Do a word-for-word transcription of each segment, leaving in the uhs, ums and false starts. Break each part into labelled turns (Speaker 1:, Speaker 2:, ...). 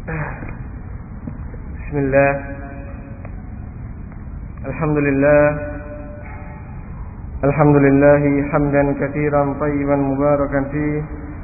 Speaker 1: Bismillah. Alhamdulillah. Alhamdulillah hamdan katsiran tayyiban mubarakan fihi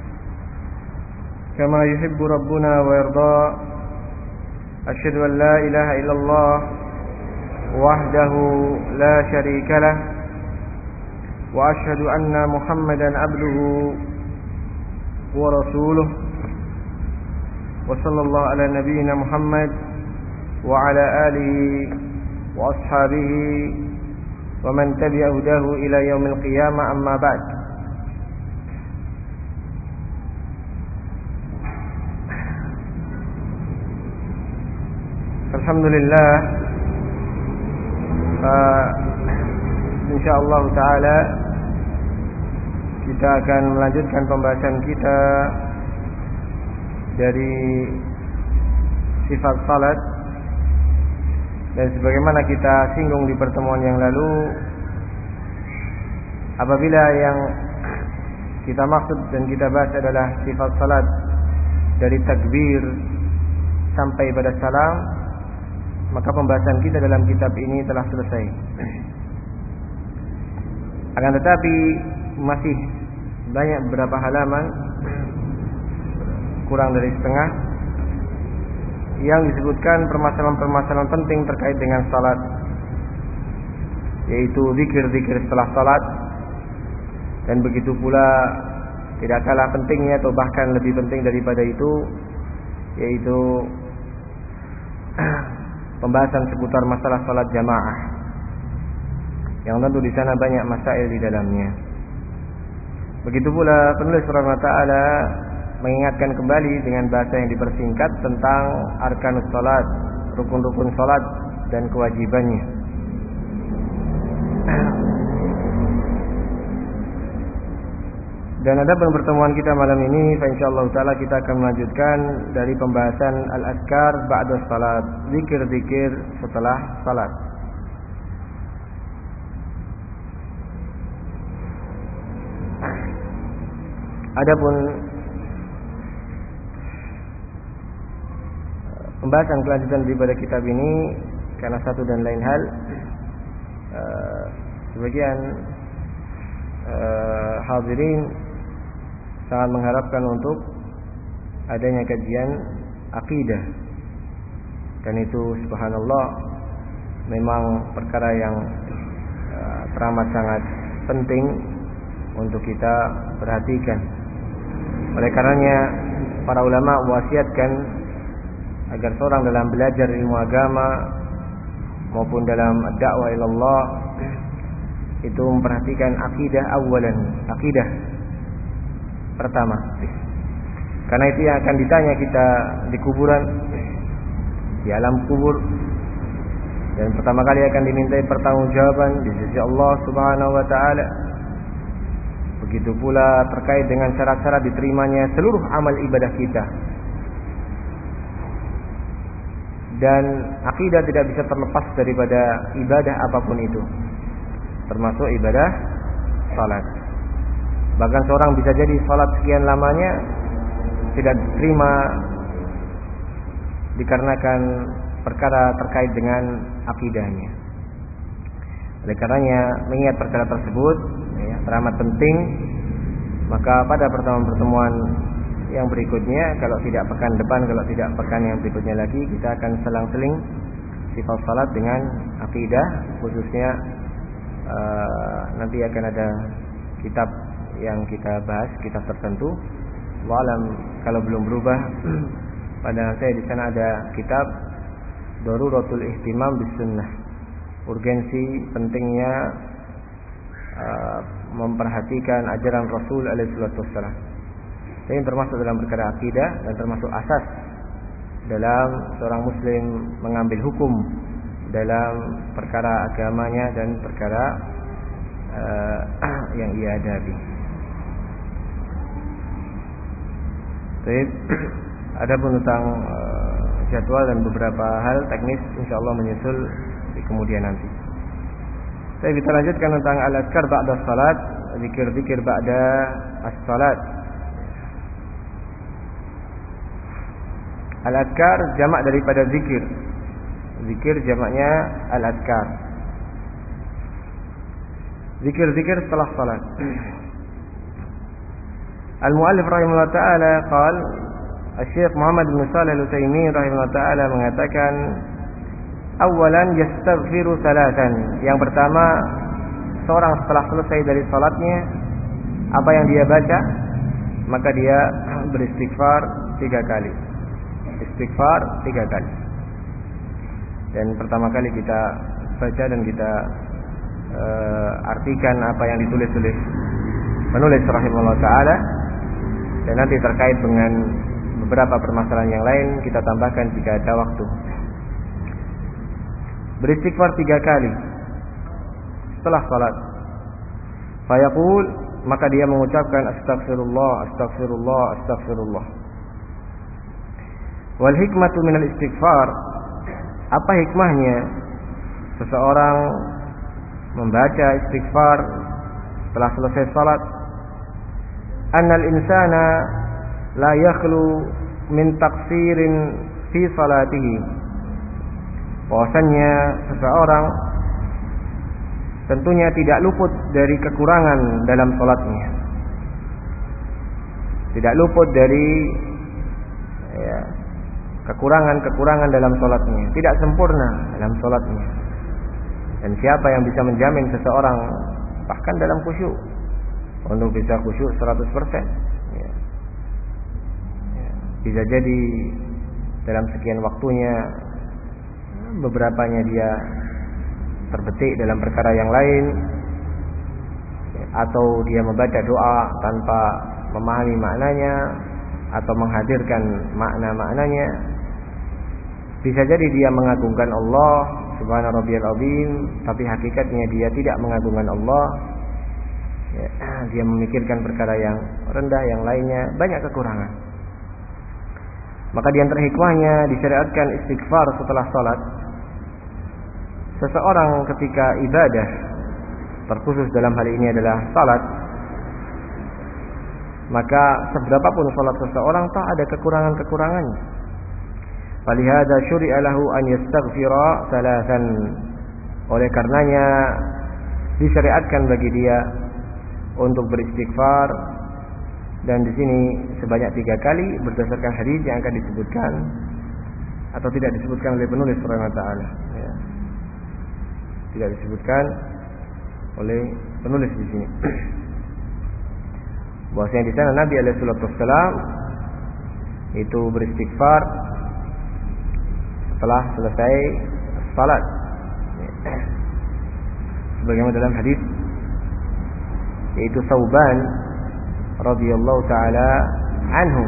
Speaker 1: kama yuhibbu rabbuna wa yarda. Asyhadu an la ilaha illallah wahdahu la syarika lah wa asyhadu anna Muhammadan abduhu wa rasuluh. Wa sallallahu ala nabiyyina Muhammad wa ala alihi wa ashabihi wa man tabi'a hudahu ila yaumil qiyamah, amma ba'd. Alhamdulillah, uh, insyaallah taala kita akan melanjutkan pembahasan kita dari sifat salat. Dan sebagaimana kita singgung di pertemuan yang lalu, apabila yang kita maksud dan kita bahas adalah sifat salat dari takbir sampai pada salam, maka pembahasan kita dalam kitab ini telah selesai. Akan tetapi masih banyak beberapa halaman, kurang dari setengah, yang disebutkan permasalahan-permasalahan penting terkait dengan salat, yaitu zikir-zikir setelah salat, dan begitu pula tidak kalah pentingnya atau bahkan lebih penting daripada itu, yaitu pembahasan seputar masalah salat jamaah, yang tentu di sana banyak masail di dalamnya. Begitu pula penulis rahimahullah taala mengingatkan kembali dengan bahasa yang dipersingkat tentang arkanus salat, rukun-rukun salat dan kewajibannya. Dan ada pertemuan kita malam ini, insyaallah taala kita akan melanjutkan dari pembahasan al-azkar ba'da salat, zikir-zikir setelah salat. Adapun pembahasan kelanjutan daripada kitab ini, karena satu dan lain hal, uh, sebagian uh, hadirin sangat mengharapkan untuk adanya kajian akidah, dan itu subhanallah memang perkara yang uh, teramat sangat penting untuk kita perhatikan. Oleh karenanya para ulama wasiatkan agar seorang dalam belajar ilmu agama maupun dalam dakwah ilallah itu memperhatikan akidah awalan, akidah pertama, karena itu yang akan ditanya kita di kuburan, di alam kubur, dan pertama kali akan dimintai pertanggungjawaban di sisi Allah Subhanahu wa taala. Begitu pula terkait dengan syarat-syarat diterimanya seluruh amal ibadah kita. Dan akidah tidak bisa terlepas daripada ibadah apapun itu, termasuk ibadah salat. Bahkan seorang bisa jadi salat sekian lamanya tidak diterima dikarenakan perkara terkait dengan akidahnya. Oleh karenanya mengingat perkara tersebut ya, teramat penting. Maka pada pertemuan-pertemuan yang berikutnya, kalau tidak pekan depan, kalau tidak pekan yang berikutnya lagi, kita akan selang-seling sifat salat dengan akidah, khususnya uh, nanti akan ada kitab yang kita bahas, kitab tertentu. Walam kalau belum berubah, pada saya di sana ada kitab Daruratul Ihtimam bis Sunnah, urgensi pentingnya uh, memperhatikan ajaran Rasul alaihi salatu wassalam. Ini termasuk dalam perkara akidah dan termasuk asas dalam seorang muslim mengambil hukum dalam perkara agamanya dan perkara uh, yang ia hadapi. Baik, adapun tentang uh, jadwal dan beberapa hal teknis insyaallah menyusul di kemudian nanti. Saya kita lanjutkan tentang al-azkar ba'da salat, zikir-zikir ba'da as-salat. Al-adkar jamak daripada zikir. Zikir jamaknya al-adkar. Zikir-zikir setelah salat. Al-muallif rahimahullah ta'ala qala, Syekh Muhammad bin Shalih Al-Utsaimin rahimahullah ta'ala mengatakan, awalan yastaghfiru salatan. Yang pertama, seorang setelah selesai dari salatnya, apa yang dia baca, maka dia beristighfar tiga kali. Istighfar tiga kali. Dan pertama kali kita baca dan kita uh, artikan apa yang ditulis oleh penulis rahimahullah ta'ala. Dan nanti terkait dengan beberapa permasalahan yang lain kita tambahkan jika ada waktu. Beristighfar tiga kali setelah salat. Fayaqul, maka dia mengucapkan astaghfirullah, astaghfirullah, astaghfirullah. Wal hikmatu minal istighfar, apa hikmahnya seseorang membaca istighfar setelah selesai salat? Annal insana la yakhlu min taqsirin fi salatihi. Bahwasanya seseorang tentunya tidak luput dari kekurangan dalam salatnya. Tidak luput dari ya, kekurangan-kekurangan dalam salatnya, tidak sempurna dalam salatnya. Dan siapa yang bisa menjamin seseorang bahkan dalam khusyuk untuk bisa khusyuk seratus persen? Ya. Ya. Bisa jadi dalam sekian waktunya beberapanya dia terbetik dalam perkara yang lain, atau dia membaca doa tanpa memahami maknanya atau menghadirkan makna-maknanya. Bisa jadi dia mengagungkan Allah subhana rabbiyal azim, tapi hakikatnya dia tidak mengagungkan Allah ya, dia memikirkan perkara yang rendah yang lainnya, banyak kekurangan. Maka di antara hikmahnya disyariatkan istighfar setelah salat. Seseorang ketika ibadah, terkhusus dalam hal ini adalah salat, maka seberapapun salat seseorang tak ada kekurangan-kekurangannya. Falihada syuri'a lahu an yastaghfira thalathan. Oleh karenanya disyariatkan bagi dia untuk beristighfar, dan di sini sebanyak tiga kali berdasarkan hadis yang akan disebutkan atau tidak disebutkan oleh penulis rahimahullah ta'ala. Ya. Tidak disebutkan oleh penulis di sini. Bahwasanya di sana Nabi alaihi salatu wassalam itu beristighfar setelah selesai salat. Sebagaimana dalam hadis yaitu Sauban radhiyallahu taala anhu,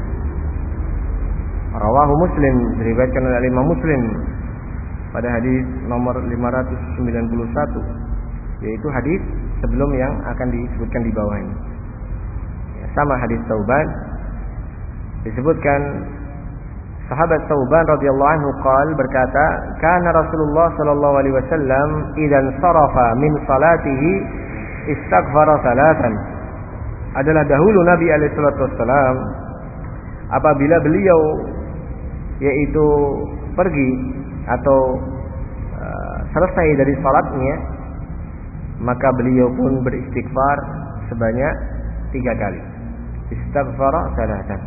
Speaker 1: rawahu Muslim, diriwayatkan oleh Imam Muslim pada hadis nomor lima ratus sembilan puluh satu, yaitu hadis sebelum yang akan disebutkan di bawah ini. Ya, sama hadis Sauban disebutkan sahabat Sauban radhiyallahu anhu qala, berkata, kana Rasulullah sallallahu alaihi wasallam idzan sarafa min salatihi istaghfara salatan. Adalah dahulu Nabi alaihi salatu wasallam apabila beliau yaitu pergi atau uh, selesai dari salatnya, maka beliau pun beristighfar sebanyak tiga kali. Istaghfara salatan.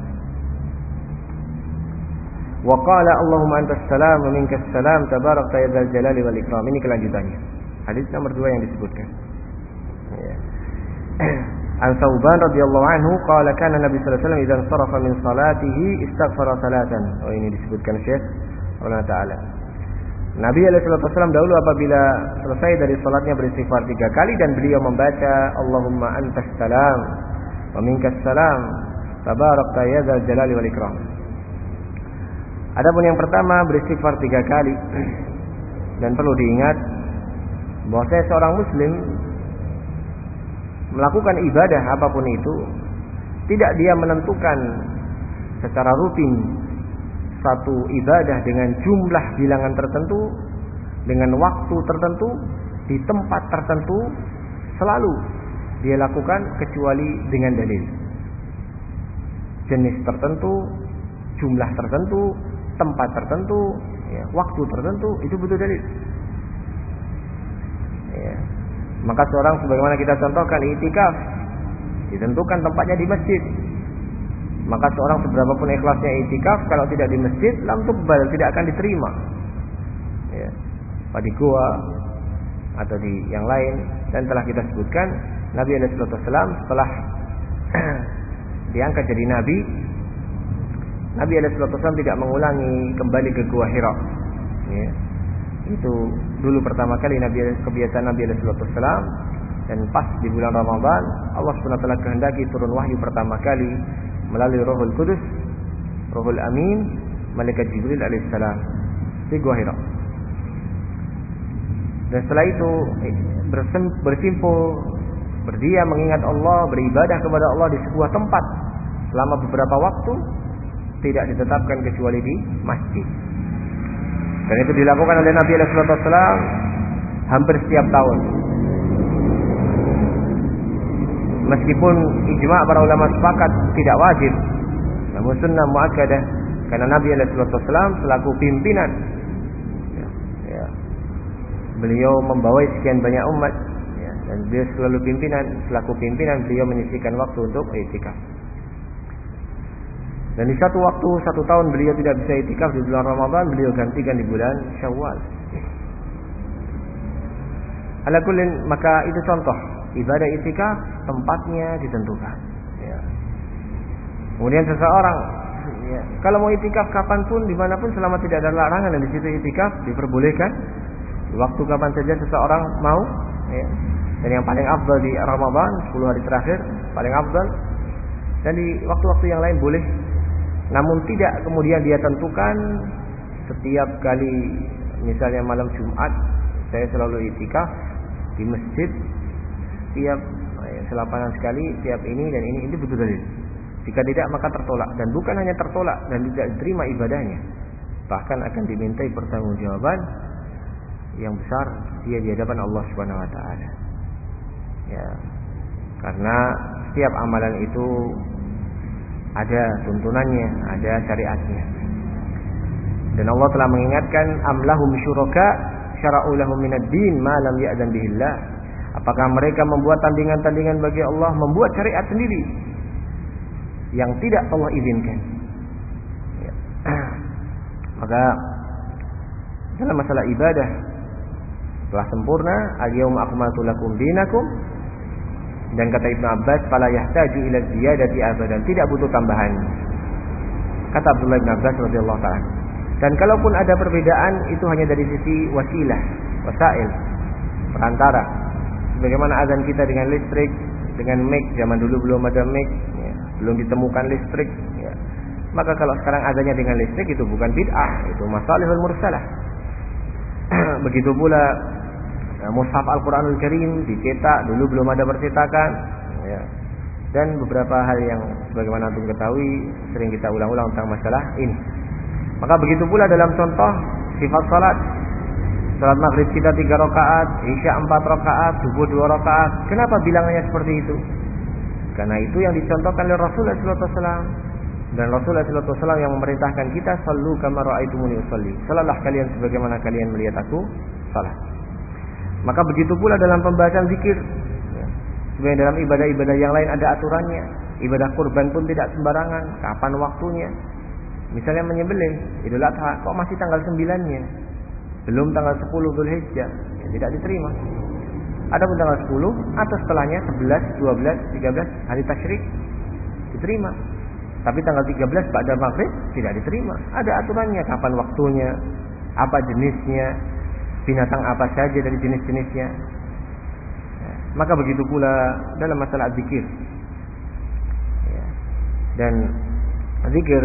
Speaker 1: Wa qala Allahumma antas salam wa minkas salam tabarakta ya dzal jalali wal ikram. Ini kelanjutannya. Hadis nomor dua yang disebutkan. Ya. An Sauban radhiyallahu anhu qala kana Nabi sallallahu alaihi wasallam idza sarafa min salatihi istaghfara salatan. Oh, ini disebutkan Syekh Allah Taala. Nabi alaihi wasallam dahulu apabila selesai dari salatnya beristighfar tiga kali, dan beliau membaca Allahumma antas salam wa minkas salam tabarakta ya dzal jalali wal ikram. Adapun yang pertama beristighfar tiga kali, dan perlu diingat bahwa saya seorang muslim melakukan ibadah apapun itu, tidak dia menentukan secara rutin satu ibadah dengan jumlah bilangan tertentu, dengan waktu tertentu, di tempat tertentu, selalu dia lakukan kecuali dengan dalil. Jenis tertentu, jumlah tertentu, tempat tertentu, ya, waktu tertentu, itu butuh dalil. Ya. Maka seorang sebagaimana kita contohkan i'tikaf, ditentukan tempatnya di masjid. Maka seorang seberapapun ikhlasnya i'tikaf, kalau tidak di masjid, lam tuqbal, tidak akan diterima. Ya. Pada gua atau di yang lain, dan telah kita sebutkan Nabi alaihi wasallam setelah diangkat jadi nabi, Nabi alaihi wasallam tidak mengulangi kembali ke Gua Hira. Ya. Itu dulu pertama kali Nabi kebiasaan Nabi alaihi wasallam, dan pas di bulan Ramadan Allah Subhanahu wa taala kehendaki turun wahyu pertama kali melalui Ruhul Qudus, Ruhul Amin, malaikat Jibril alaihissalam di Gua Hira. Dan setelah itu bersimpul, berdiam mengingat Allah, beribadah kepada Allah di sebuah tempat selama beberapa waktu, tidak ditetapkan kecuali di masjid. Dan itu dilakukan oleh Nabi alaihi wasallam hampir setiap tahun. Meskipun ijma' para ulama sepakat tidak wajib, namun sunnah muakkadah, karena Nabi alaihi wasallam selaku pimpinan, ya, ya, beliau membawai sekian banyak umat, ya, dan beliau selalu pimpinan, selaku pimpinan beliau menyisihkan waktu untuk i'tikaf. Dan di satu waktu, satu tahun beliau tidak bisa i'tikaf di bulan Ramadan, beliau gantikan di bulan Syawal. Ala kullin, maka itu contoh ibadah i'tikaf, tempatnya ditentukan. Ya. Kemudian seseorang, ya, kalau mau i'tikaf kapanpun, dimanapun, selama tidak ada larangan, dan di situ i'tikaf diperbolehkan. Di waktu kapan saja seseorang mau. Ya. Dan yang paling afdal di Ramadan, sepuluh hari terakhir, paling afdal. Dan di waktu-waktu yang lain boleh. Namun tidak kemudian dia tentukan setiap kali, misalnya malam Jumat saya selalu i'tikaf di masjid, tiap ya, selapanan sekali, tiap ini dan ini, ini betul dalil. Jika tidak maka tertolak, dan bukan hanya tertolak dan tidak diterima ibadahnya, bahkan akan dimintai pertanggungjawaban yang besar dia di hadapan Allah Subhanahu wa taala. Ya. Karena setiap amalan itu ada tuntunannya, ada syariatnya. Dan Allah telah mengingatkan, am lahum syuraka syara'u lahum minad din ma lam ya'zan bihillah. Apakah mereka membuat tandingan-tandingan bagi Allah, membuat syariat sendiri yang tidak Allah izinkan? Ya. Maka dalam masalah ibadah telah sempurna, al-yauma akmaltu lakum dinakum. Dan kata Ibnu Abbas, fala yahtaju ila ziyadati abadan, tidak butuh tambahan. Kata Abdullah bin Abbas radhiyallahu ta'ala. Dan kalaupun ada perbedaan, itu hanya dari sisi wasilah, wasail, perantara. Bagaimana azan kita dengan listrik, dengan mic, zaman dulu belum ada mic, ya, belum ditemukan listrik, ya. Maka kalau sekarang azannya dengan listrik, itu bukan bid'ah, itu masalihul mursalah. Begitu pula mushaf Al-Quranul Karim dicetak, dulu belum ada percetakan, ya. Dan beberapa hal yang sebagaimana antum ketahui sering kita ulang-ulang tentang masalah ini. Maka begitu pula dalam contoh sifat salat. Salat maghrib kita tiga rakaat, isya empat rakaat, subuh dua rakaat. Kenapa bilangannya seperti itu? Karena itu yang dicontohkan oleh Rasulullah sallallahu alaihi wasallam. Dan Rasulullah sallallahu alaihi wasallam yang memerintahkan kita, sallu kama ra'aitumuni usolli. Salatlah kalian sebagaimana kalian melihat aku salat. Maka begitu pula dalam pembahasan zikir. Ya. Sebenarnya dalam ibadah-ibadah yang lain ada aturannya. Ibadah kurban pun tidak sembarangan. Kapan waktunya? Misalnya menyembelih Idul Adha, kok masih tanggal sembilan-nya? Belum tanggal sepuluh Dzulhijjah, ya, tidak diterima. Adapun tanggal sepuluh atau setelahnya sebelas, dua belas, tiga belas hari tasyrik diterima. Tapi tanggal tiga belas ba'da maghrib tidak diterima. Ada aturannya, kapan waktunya, apa jenisnya, binatang apa saja dari jenis-jenisnya. Ya, maka begitu pula dalam masalah zikir. Ya. Dan zikir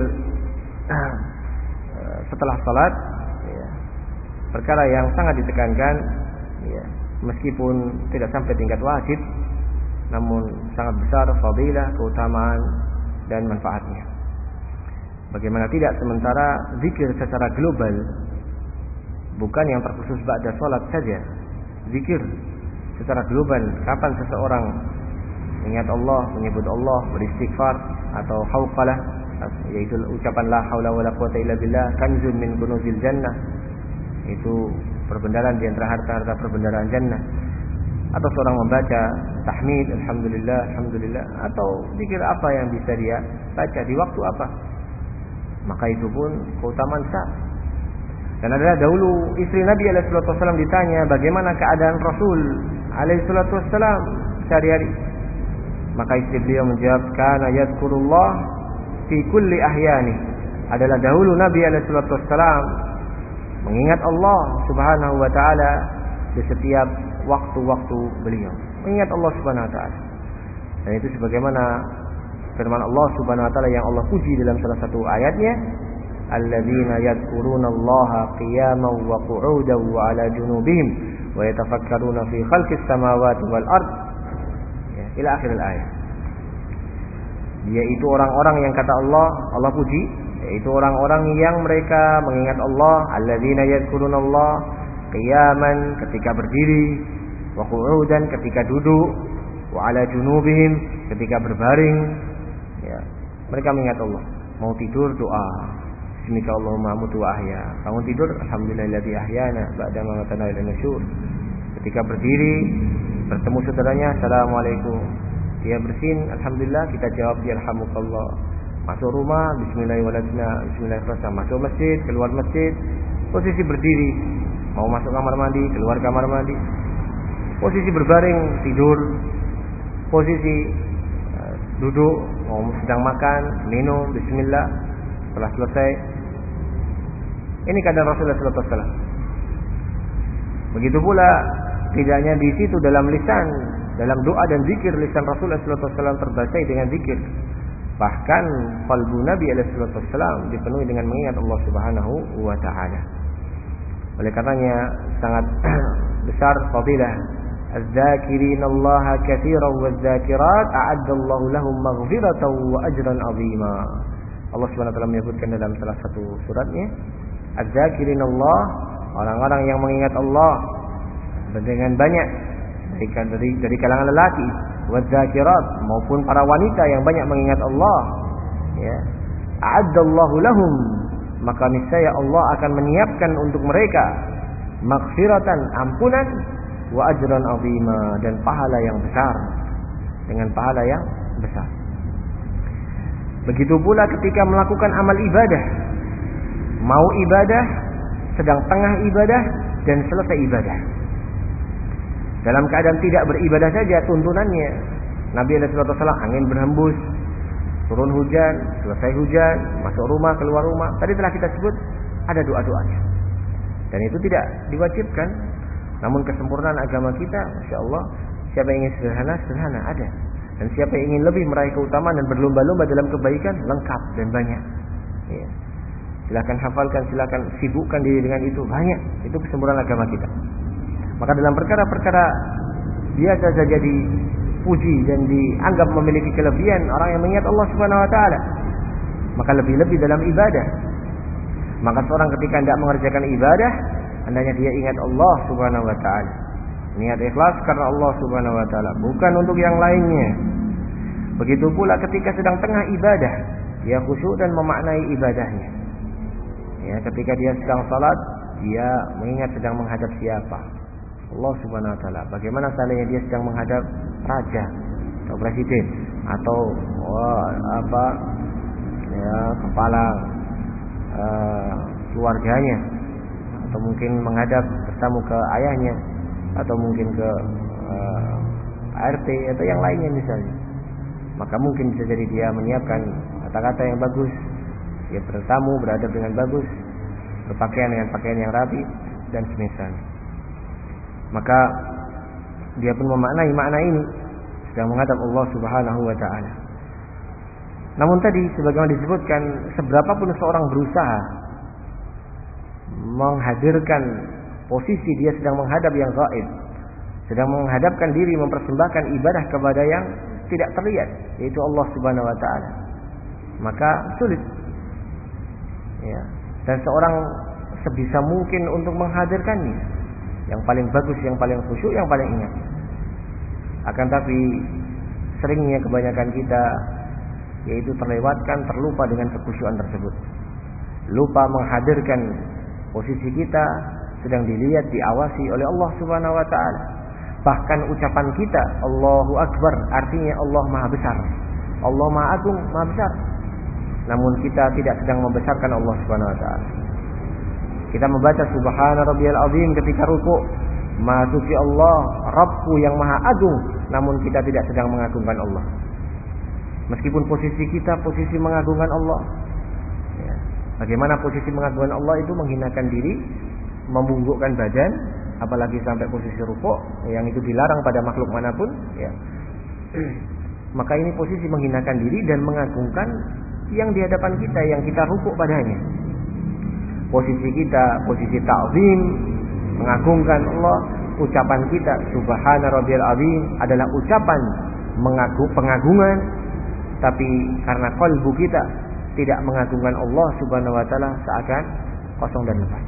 Speaker 1: setelah salat, ya, perkara yang sangat ditekankan, ya, meskipun tidak sampai tingkat wajib, namun sangat besar fadilah, keutamaan dan manfaatnya. Bagaimana tidak, sementara zikir secara global, bukan yang terkhusus ba'da salat saja. Zikir secara global, kapan seseorang mengingat Allah, menyebut Allah, beristighfar atau hauqalah, yaitu ucapan la haula wala quwata illa billah kanzun min kunuzil jannah, itu perbendaharaan di antara harta-harta perbendaharaan jannah. Atau seorang membaca tahmid alhamdulillah alhamdulillah, atau zikir apa yang bisa dia baca di waktu apa, maka itu pun keutamaan besar. Dan adalah dahulu istri Nabi alaihi salatu wasallam ditanya bagaimana keadaan Rasul alaihi salatu wasallam sehari-hari, maka istri beliau menjawab kana yadhkurullah fi kulli ahyani. Adalah dahulu Nabi alaihi salatu wasallam mengingat Allah Subhanahu wa taala di setiap waktu-waktu beliau, mengingat Allah Subhanahu wa taala. Dan itu sebagaimana firman Allah Subhanahu wa taala yang Allah puji dalam salah satu ayatnya, alladzina yadhkurunallaha qiyaman wa qu'udan wa 'ala junubihim wa yatafakkaruna fi khalqis samawati wal ard, ya, ila akhir ayat. Yaitu orang-orang yang kata Allah, Allah puji, yaitu orang-orang yang mereka mengingat Allah, alladzina yadhkurunallaha qiyaman, ketika berdiri, wa qu'udan, ketika duduk, wa 'ala junubihim, ketika berbaring, ya, mereka mengingat Allah. Mau tidur doa, bismika Allahumma amutu wa ahya. Bangun tidur, alhamdulillahilladzi ahyana ba'da ma matana ila nusyur. Ketika berdiri, bertemu saudaranya, assalamualaikum. Dia bersin, alhamdulillah, kita jawab yarhamukallah. Masuk rumah, bismillahirrahmanirrahim, bismillahirrahmanirrahim. Masuk masjid, keluar masjid, posisi berdiri. Mau masuk kamar mandi, keluar kamar mandi. Posisi berbaring, tidur. Posisi uh, duduk, mau sedang makan, minum, bismillah. Setelah selesai, ini keadaan Rasulullah sallallahu alaihi wasallam. Begitu pula tidak hanya di situ, dalam lisan, dalam doa dan zikir, lisan Rasulullah sallallahu alaihi wasallam terbaca dengan zikir. Bahkan qalbu Nabi alaihi wasallam dipenuhi dengan mengingat Allah Subhanahu wa taala. Oleh karenanya sangat besar fadilah az-zakirin Allah katsiran waz-zakirat a'adda Allah lahum maghfiratan wa ajran 'azima. Allah Subhanahu wa taala menyebutkan dalam salah satu suratnya, az-zakirin Allah, orang-orang yang mengingat Allah dengan banyak dari dari, dari kalangan lelaki, waz-zakirat, maupun para wanita yang banyak mengingat Allah, ya, a'adda Allah lahum, maka niscaya Allah akan menyiapkan untuk mereka maghfiratan, ampunan, wa ajran 'azima, dan pahala yang besar, dengan pahala yang besar. Begitu pula ketika melakukan amal ibadah, mau ibadah, sedang tengah ibadah, dan selesai ibadah. Dalam keadaan tidak beribadah saja tuntunannya. Nabi alaihi wasallam angin berhembus, turun hujan, selesai hujan, masuk rumah, keluar rumah. Tadi telah kita sebut ada doa-doanya. Dan itu tidak diwajibkan. Namun kesempurnaan agama kita, Masya Allah, siapa yang ingin sederhana, sederhana ada. Dan siapa yang ingin lebih meraih keutamaan dan berlomba-lomba dalam kebaikan, lengkap dan banyak. Ya. Silakan hafalkan, silakan sibukkan diri dengan itu, banyak. Itu kesempurnaan agama kita. Maka dalam perkara-perkara biasa saja dipuji dan dianggap memiliki kelebihan orang yang mengingat Allah Subhanahu wa taala, maka lebih-lebih dalam ibadah. Maka seorang ketika tidak mengerjakan ibadah, hendaknya dia ingat Allah Subhanahu wa taala. Niat ikhlas karena Allah Subhanahu wa taala, bukan untuk yang lainnya. Begitu pula ketika sedang tengah ibadah, dia khusyuk dan memaknai ibadahnya. Ya, ketika dia sedang salat, dia mengingat sedang menghadap siapa? Allah Subhanahu wa taala. Bagaimana seandainya dia sedang menghadap raja atau presiden atau oh, apa ya, kepala uh, keluarganya, atau mungkin menghadap bertamu ke ayahnya, atau mungkin ke uh, R T atau yang lainnya misalnya. Maka mungkin bisa jadi dia menyiapkan kata-kata yang bagus, dia bertamu beradab dengan bagus, berpakaian dengan pakaian yang rapi dan semisalnya. Maka dia pun memaknai makna ini sedang menghadap Allah Subhanahu wa taala. Namun tadi sebagaimana disebutkan, seberapa pun seorang berusaha menghadirkan posisi dia sedang menghadap yang gaib, sedang menghadapkan diri mempersembahkan ibadah kepada yang tidak terlihat, yaitu Allah Subhanahu wa taala, maka sulit. Ya. Dan seorang sebisa mungkin untuk menghadirkannya, yang paling bagus, yang paling khusyuk, yang paling ingat. Akan tapi seringnya kebanyakan kita yaitu terlewatkan, terlupa dengan kekhusyuan tersebut. Lupa menghadirkan posisi kita sedang dilihat, diawasi oleh Allah Subhanahu wa taala. Bahkan ucapan kita Allahu Akbar artinya Allah Maha Besar, Allah Maha Agung, Maha Besar. Namun kita tidak sedang membesarkan Allah Subhanahu wa taala. Kita membaca Subhana Rabbiyal Azim ketika rukuk, Maha Suci Allah, Rabbku yang Maha Agung, namun kita tidak sedang mengagungkan Allah. Meskipun posisi kita posisi mengagungkan Allah. Ya. Bagaimana posisi mengagungkan Allah itu menghinakan diri, membungkukkan badan, apalagi sampai posisi rukuk yang itu dilarang pada makhluk manapun, ya. Maka ini posisi menghinakan diri dan mengagungkan yang di hadapan kita, yang kita rukuk padanya. Posisi kita posisi ta'zim, mengagungkan Allah. Ucapan kita Subhana Rabbiyal Azim adalah ucapan mengagung, pengagungan, tapi karena qalbu kita tidak mengagungkan Allah Subhanahu wa taala, seakan kosong dan lepas.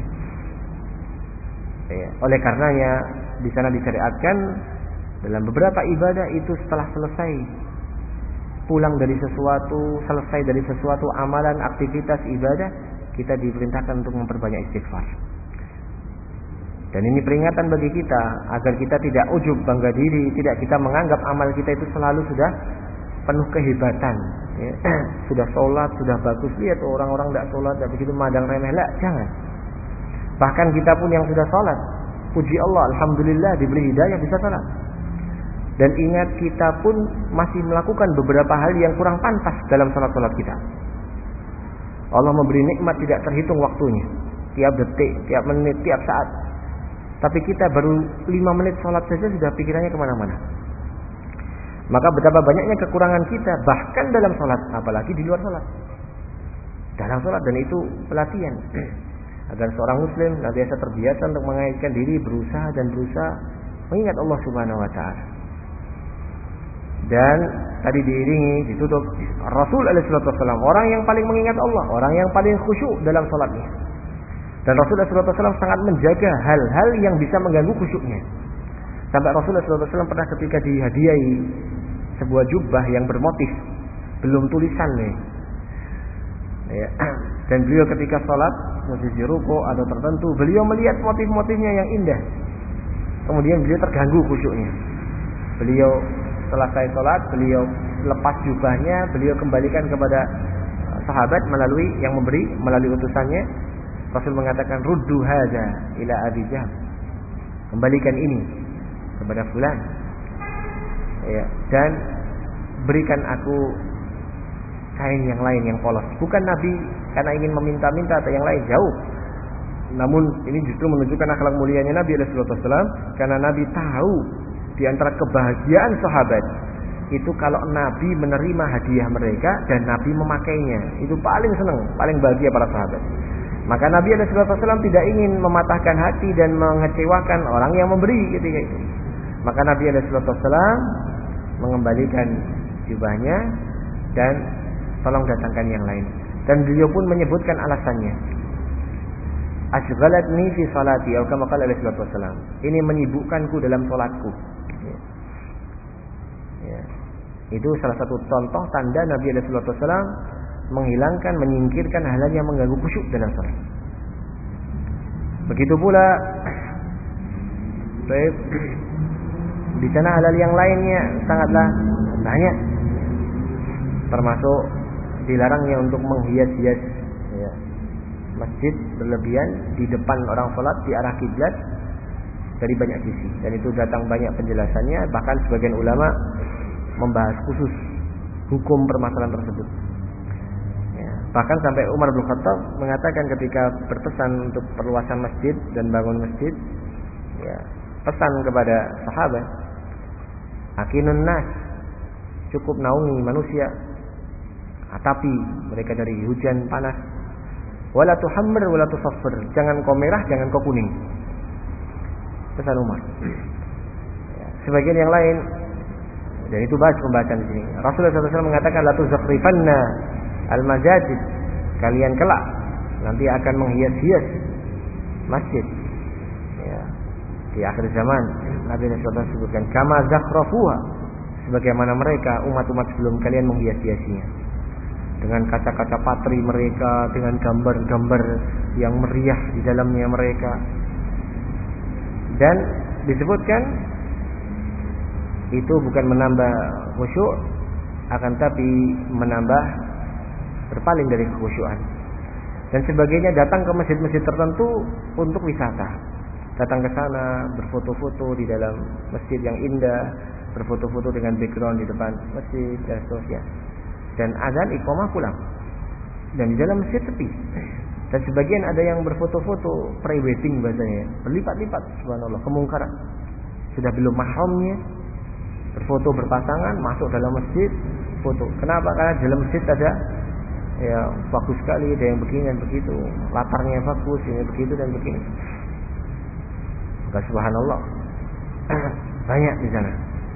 Speaker 1: Ya, oleh karenanya di sana disyariatkan dalam beberapa ibadah itu setelah selesai pulang dari sesuatu, selesai dari sesuatu amalan, aktivitas ibadah, kita diperintahkan untuk memperbanyak istighfar. Dan ini peringatan bagi kita agar kita tidak ujub, bangga diri, tidak kita menganggap amal kita itu selalu sudah penuh kehebatan. Ya. Sudah sholat, sudah bagus, lihat orang-orang tidak sholat, tidak begitu madang remeh, lah, jangan. Bahkan kita pun yang sudah sholat, puji Allah, alhamdulillah diberi hidayah bisa sholat. Dan ingat kita pun masih melakukan beberapa hal yang kurang pantas dalam sholat-sholat kita. Allah memberi nikmat tidak terhitung waktunya, tiap detik, tiap menit, tiap saat. Tapi kita baru lima menit sholat saja sudah pikirannya kemana-mana. Maka betapa banyaknya kekurangan kita bahkan dalam sholat, apalagi di luar sholat. Dalam sholat, dan itu pelatihan agar seorang muslim biasa terbiasa untuk mengaitkan diri, berusaha dan berusaha mengingat Allah Subhanahu wa taala. Dan tadi diiringi, ditutup Rasul alaihi wasallam, orang yang paling mengingat Allah, orang yang paling khusyuk dalam sholatnya. Dan Rasulullah shallallahu alaihi wasallam sangat menjaga hal-hal yang bisa mengganggu khusyuknya. Sampai Rasulullah shallallahu alaihi wasallam pernah ketika dihadiahi sebuah jubah yang bermotif, belum tulisan nih. Ya. Dan beliau ketika sholat, posisi ruku atau tertentu, beliau melihat motif-motifnya yang indah. Kemudian beliau terganggu khusyuknya. Beliau selesai sholat, beliau lepas jubahnya, beliau kembalikan kepada sahabat melalui yang memberi, melalui utusannya. Rasul mengatakan, ruddu hadza ila Abi Jahl, kembalikan ini kepada fulan, ya, dan berikan aku kain yang lain yang polos. Bukan Nabi karena ingin meminta-minta atau yang lain, jauh. Namun ini justru menunjukkan akhlak mulianya Nabi sallallahu alaihi wasallam, karena Nabi tahu di antara kebahagiaan sahabat itu kalau Nabi menerima hadiah mereka dan Nabi memakainya, itu paling senang, paling bahagia para sahabat. Maka Nabi sallallahu alaihi wasallam tidak ingin mematahkan hati dan mengecewakan orang yang memberi ketika itu. Maka Nabi sallallahu alaihi wasallam mengembalikan jubahnya dan tolong datangkan yang lain. Dan beliau pun menyebutkan alasannya. Ashghalatni fi salati, atau kama qala sallallahu alaihi wasallam. Ini menyibukkanku dalam salatku. Ya. Ya. Itu salah satu contoh tanda Nabi sallallahu alaihi wasallam menghilangkan, menyingkirkan hal-hal yang mengganggu khusyuk dalam salat. Begitu pula baik di sana hal-hal yang lainnya sangatlah banyak, termasuk dilarangnya untuk menghias-hias ya, masjid berlebihan di depan orang salat di arah kiblat dari banyak sisi, dan itu datang banyak penjelasannya. Bahkan sebagian ulama membahas khusus hukum permasalahan tersebut. Bahkan sampai Umar bin Khattab mengatakan ketika berpesan untuk perluasan masjid dan bangun masjid, ya, pesan kepada sahabat, akinun nas, cukup naungi manusia, atapi mereka dari hujan panas, wala tuhammir wala tusaffir, jangan kau merah, jangan kau kuning. Pesan Umar. Ya, sebagian yang lain, dan itu bahas pembahasan di sini. Rasulullah shallallahu alaihi wasallam mengatakan, la tuzakrifanna al-majajid, kalian kelak nanti akan menghias-hias masjid. Ya. Di akhir zaman Nabi sallallahu alaihi wasallam sebutkan kama zakhrafuha, sebagaimana mereka umat-umat sebelum kalian menghias-hiasinya. dengan kaca-kaca patri mereka, dengan gambar-gambar yang meriah di dalamnya mereka. Dan disebutkan itu bukan menambah khusyuk, akan tapi menambah berpaling dari kekhusyuan. Dan sebagainya datang ke masjid-masjid tertentu untuk wisata. Datang ke sana berfoto-foto di dalam masjid yang indah, berfoto-foto dengan background di depan masjid dan seterusnya. Dan azan iqamah pulang. Dan di dalam masjid sepi. Dan sebagian ada yang berfoto-foto pre-wedding bahasanya, berlipat-lipat, subhanallah, kemungkaran. Sudah belum mahramnya, berfoto berpasangan, masuk dalam masjid, foto. Kenapa? Karena di dalam masjid ada, ya bagus sekali, ada yang begini dan begitu, latarnya bagus, ini begitu dan begini. Maka subhanallah, banyak di sana.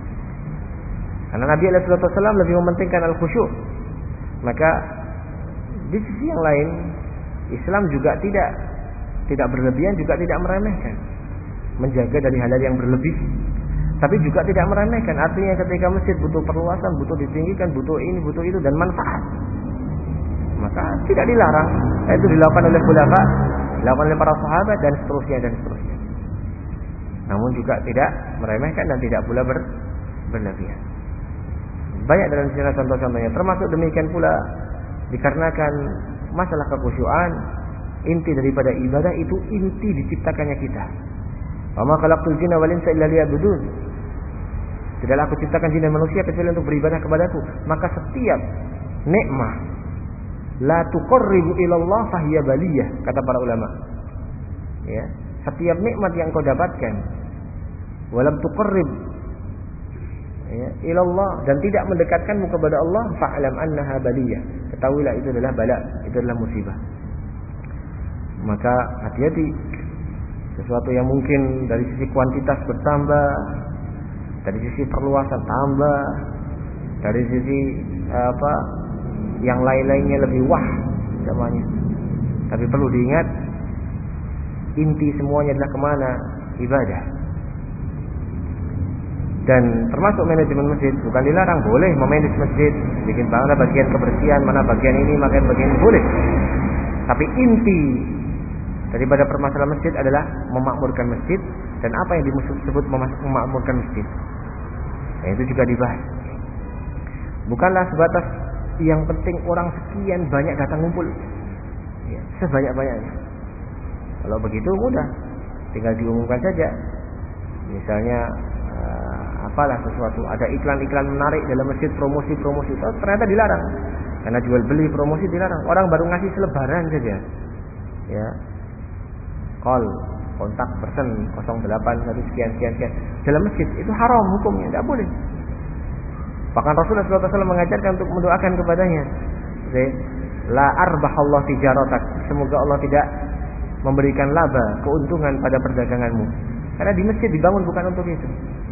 Speaker 1: Karena Nabi alaihi wasallam lebih mementingkan al-khusyuk. Maka di sisi yang lain, Islam juga tidak tidak berlebihan, juga tidak meremehkan, menjaga dari hal-hal yang berlebih, tapi juga tidak meremehkan. Artinya ketika masjid butuh perluasan, butuh ditinggikan, butuh ini, butuh itu, dan manfaat, maka tidak dilarang. Itu dilakukan oleh khulafa, dilakukan oleh para sahabat dan seterusnya dan seterusnya. Namun juga tidak meremehkan dan tidak pula ber, berlebihan. Banyak dalam sejarah contoh-contohnya. Termasuk demikian pula dikarenakan masalah kekhusyuan, inti daripada ibadah itu inti diciptakannya kita. Wa ma khalaqtul jinna wal insa illa liya'budun. Tidaklah aku ciptakan jin dan manusia kecuali untuk beribadah kepadaku. Maka setiap nikmah la tuqarribu ilallah fahiya baliyah, kata para ulama. Ya, setiap nikmat yang kau dapatkan walam tuqarrib, ya, ilallah, dan tidak mendekatkanmu kepada Allah, fa'lam annaha baliyah, ketahuilah itu adalah bala, itu adalah musibah. Maka hati-hati, sesuatu yang mungkin dari sisi kuantitas bertambah, dari sisi perluasan tambah, dari sisi apa yang lain-lainnya lebih wah namanya. Tapi perlu diingat, inti semuanya adalah kemana? Ibadah. Dan termasuk manajemen masjid, bukan dilarang, boleh memanage masjid, bikin mana bagian kebersihan, mana bagian ini, bagian bagian ini, boleh. Tapi inti daripada permasalahan masjid adalah memakmurkan masjid, dan apa yang disebut memakmurkan masjid, nah, itu juga dibahas. Bukanlah sebatas yang penting orang sekian banyak datang ngumpul, ya, sebanyak-banyaknya. Kalau begitu mudah, tinggal diumumkan saja. Misalnya apalah sesuatu, ada iklan-iklan menarik dalam masjid, promosi-promosi, itu ternyata dilarang. Karena jual beli promosi dilarang. Orang baru ngasih selebaran saja, ya, call kontak person nol delapan satu sekian sekian sekian dalam masjid, itu haram hukumnya, tidak boleh. Bahkan Rasulullah shallallahu alaihi wasallam mengajarkan untuk mendoakan kepadanya, la arbahallah tijaratak, semoga Allah tidak memberikan laba, keuntungan pada perdaganganmu. Karena di masjid dibangun bukan untuk itu.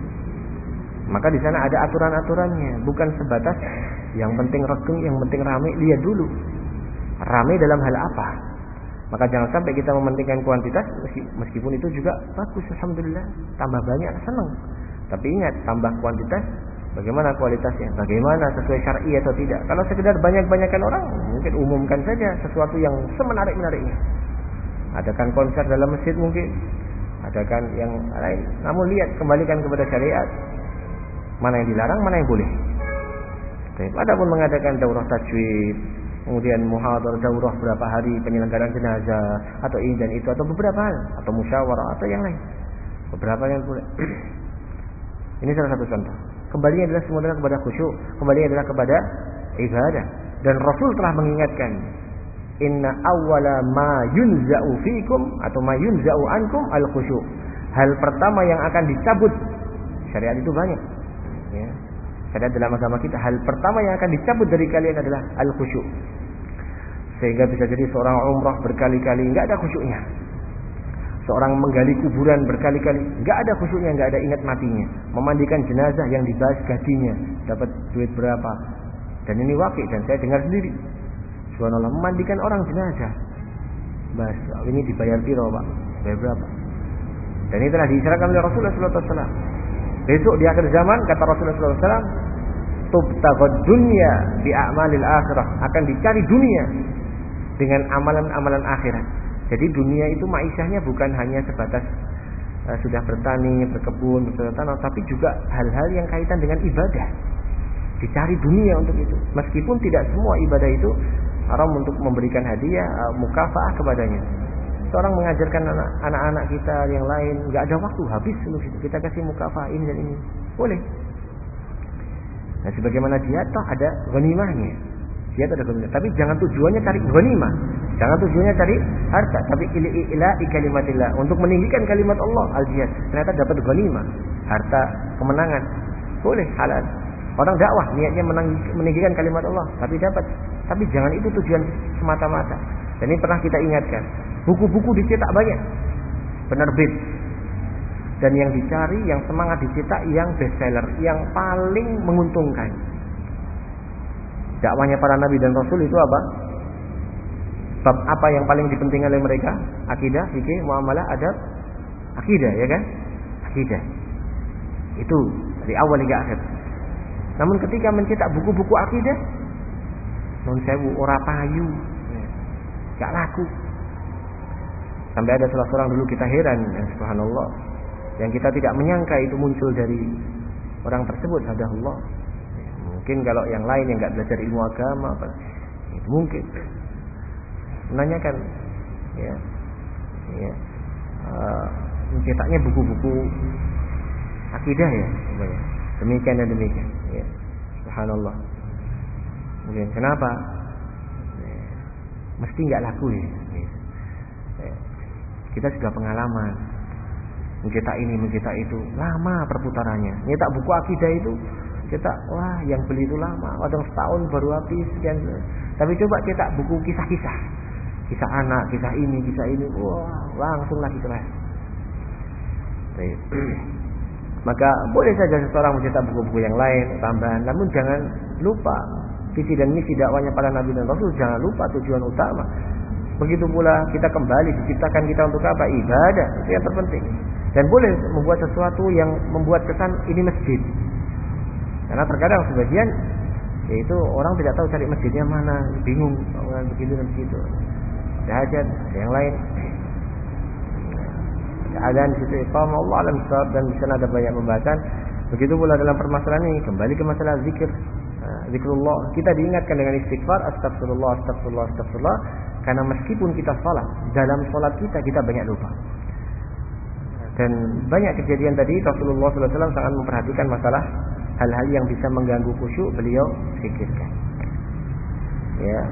Speaker 1: Maka di sana ada aturan-aturannya, bukan sebatas yang penting regeng, yang penting ramai. Lihat dulu ramai dalam hal apa. Maka jangan sampai kita mementingkan kuantitas, meskipun itu juga bagus, alhamdulillah, tambah banyak senang. Tapi ingat, tambah kuantitas, bagaimana kualitasnya, bagaimana sesuai syar'i atau tidak. Kalau sekedar banyak-banyakan orang, mungkin umumkan saja sesuatu yang semenarik-menariknya. Adakan konser dalam masjid mungkin, adakan yang lain. Namun lihat, kembalikan kepada syariat, mana yang dilarang, mana yang boleh. Adapun mengadakan daurah tajwid, kemudian muhadharah daurah berapa hari, penyelenggaraan jenazah, atau ini dan itu, atau beberapa hal, atau musyawarah, atau yang lain, beberapa yang boleh. Ini salah satu contoh. Kembalinya adalah semua adalah kepada khusyuk, kembalinya adalah kepada ibadah. Dan Rasul telah mengingatkan, inna awwala ma yunza'u fikum atau ma yunza'u ankum al-khusyuk. Hal pertama yang akan dicabut, syariat itu banyak, ya, syariat dalam agama kita, hal pertama yang akan dicabut dari kalian adalah al-khusyuk. Sehingga bisa jadi seorang umrah berkali-kali enggak ada khusyuknya, seorang menggali kuburan berkali-kali enggak ada khusyuknya, enggak ada ingat matinya, memandikan jenazah yang dibahas gajinya dapat duit berapa. Dan ini wakil, dan saya dengar sendiri, subhanallah, memandikan orang jenazah, bahas ini dibayar piro pak, bayar berapa. Dan ini telah diisyaratkan oleh Rasulullah shallallahu alaihi wasallam. Besok di akhir zaman, kata Rasulullah shallallahu alaihi wasallam, tubtaghad dunya bi a'malil akhirah, akan dicari dunia dengan amalan-amalan akhirat. Jadi dunia itu ma'isyahnya bukan hanya sebatas uh, sudah bertani, berkebun, bertanam, tapi juga hal-hal yang kaitan dengan ibadah. Dicari dunia untuk itu. Meskipun tidak semua ibadah itu haram untuk memberikan hadiah, uh, mukafaah kepadanya. Seorang mengajarkan anak, anak-anak kita yang lain, nggak ada waktu, habis untuk itu. Kita kasih mukafaah ini dan ini, boleh. Nah, sebagaimana jihad toh ada ghanimahnya. Jihad ada ghanimah, tapi jangan tujuannya cari ghanimah. Jangan tujuannya cari harta, tapi ila kalimatillah, untuk meninggikan kalimat Allah. Al-jihad ternyata dapat ghanimah, harta, kemenangan, boleh, halal. Orang dakwah niatnya meninggikan kalimat Allah, tapi dapat. Tapi jangan itu tujuan semata-mata. Dan ini pernah kita ingatkan, buku-buku dicetak banyak, penerbit, dan yang dicari, yang semangat dicetak, yang bestseller, yang paling menguntungkan. Dakwahnya para nabi dan rasul itu apa? Bab apa yang paling dipentingkan oleh mereka? Akidah, fikih, muamalah, adab, akidah, ya kan? Akidah. Itu dari awal hingga akhir. Namun ketika mencetak buku-buku akidah, non sewu ora payu, gak laku. Sampai ada salah seorang dulu kita heran, ya, subhanallah, yang kita tidak menyangka itu muncul dari orang tersebut, hadahullah. Mungkin kalau yang lain yang gak belajar ilmu agama, itu mungkin menanyakan, ya, ya, uh, mencetaknya buku-buku akidah, ya, ya, demikian dan demikian, ya, subhanallah. Mungkin kenapa? Ya, mesti nggak laku, ya. Ya. Kita sudah pengalaman mencetak ini, mencetak itu, lama perputarannya. Nyetak buku akidah itu, cetak, wah, yang beli itu lama, kadang setahun baru habis, sekian. Tapi coba cetak buku kisah-kisah, kisah anak, kisah ini, kisah ini, wah, langsung lagi kelas. Maka boleh saja seseorang mencetak buku-buku yang lain, tambahan, namun jangan lupa visi dan misi dakwahnya para nabi dan rasul, jangan lupa tujuan utama. Begitu pula kita kembali, diciptakan kita untuk apa? Ibadah, itu yang terpenting. Dan boleh membuat sesuatu yang membuat kesan ini masjid. Karena terkadang sebagian, yaitu orang tidak tahu cari masjidnya mana, bingung, orang begitu dan begitu. Ada hajat, ada yang lain. Ada di situ iqamah, Allah alam sahab, dan di sana ada banyak pembahasan. Begitu pula dalam permasalahan ini, kembali ke masalah zikir, uh, zikrullah. Kita diingatkan dengan istighfar, astagfirullah, astagfirullah, astagfirullah. Karena meskipun kita salat, dalam salat kita kita banyak lupa. Dan banyak kejadian tadi Rasulullah sallallahu alaihi wasallam sangat memperhatikan masalah hal-hal yang bisa mengganggu khusyuk, beliau singkirkan. Ya,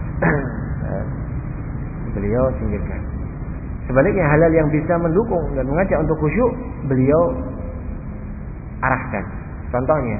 Speaker 1: beliau singkirkan. Sebaliknya hal-hal yang bisa mendukung dan mengajak untuk khusyuk, beliau arahkan. Contohnya,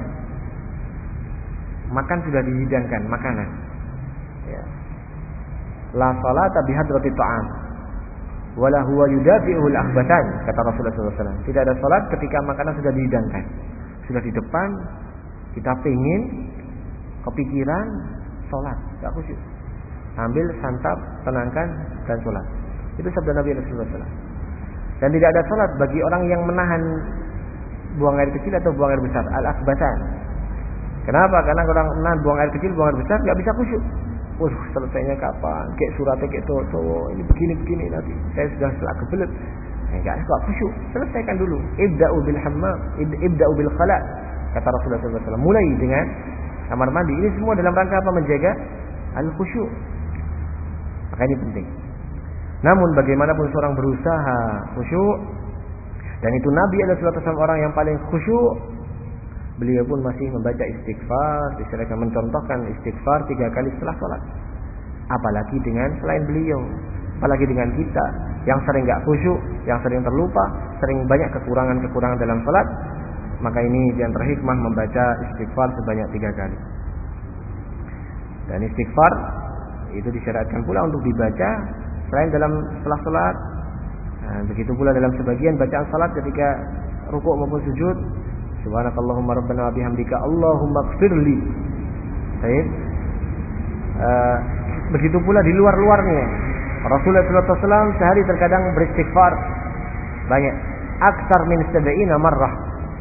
Speaker 1: makan sudah dihidangkan makanan. Ya. La salata bihadrati ta'am, wala huwa yudafi'uhu al-akhbatan, kata Rasulullah sallallahu alaihi wasallam. Tidak ada salat ketika makanan sudah dihidangkan, sudah di depan, kita pengin, kepikiran, salat, tak khusyuk. Ambil, santap, tenangkan, dan salat. Itu sabda Nabi Rasulullah sallallahu alaihi wasallam. Dan tidak ada salat bagi orang yang menahan buang air kecil atau buang air besar, al-akhbatan. Kenapa? Karena orang menahan buang air kecil, buang air besar, nggak bisa khusyuk. Wah, selesainya kapan? Kayak suratnya kayak toto, ini begini-begini nanti. Saya sudah selak kebelet. Enggak, enggak khusyuk. Selesaikan dulu. Ibda'u bil hammam, ibda'u bil khala', kata Rasulullah sallallahu alaihi wasallam. Mulai dengan kamar mandi. Ini semua dalam rangka apa? Menjaga al-khusyuk. Maka ini penting. Namun bagaimanapun seorang berusaha khusyuk, dan itu Nabi adalah sallallahu alaihi wasallam orang yang paling khusyuk, beliau pun masih membaca istighfar, disediakan mencontohkan istighfar tiga kali setelah sholat. Apalagi dengan selain beliau, apalagi dengan kita yang sering enggak khusyuk, yang sering terlupa, sering banyak kekurangan-kekurangan dalam sholat. Maka ini di antara hikmah membaca istighfar sebanyak tiga kali. Dan istighfar itu disyariatkan pula untuk dibaca selain dalam setelah sholat. Nah, begitu pula dalam sebagian bacaan sholat ketika rukuk maupun sujud. Subhanakallahumma rabbana wa bihamdika Allahumma ighfirli. Baik. Uh, begitu pula di luar-luarnya. Rasulullah sallallahu alaihi wasallam sehari terkadang beristighfar banyak, aktsar min sab'ina marrah.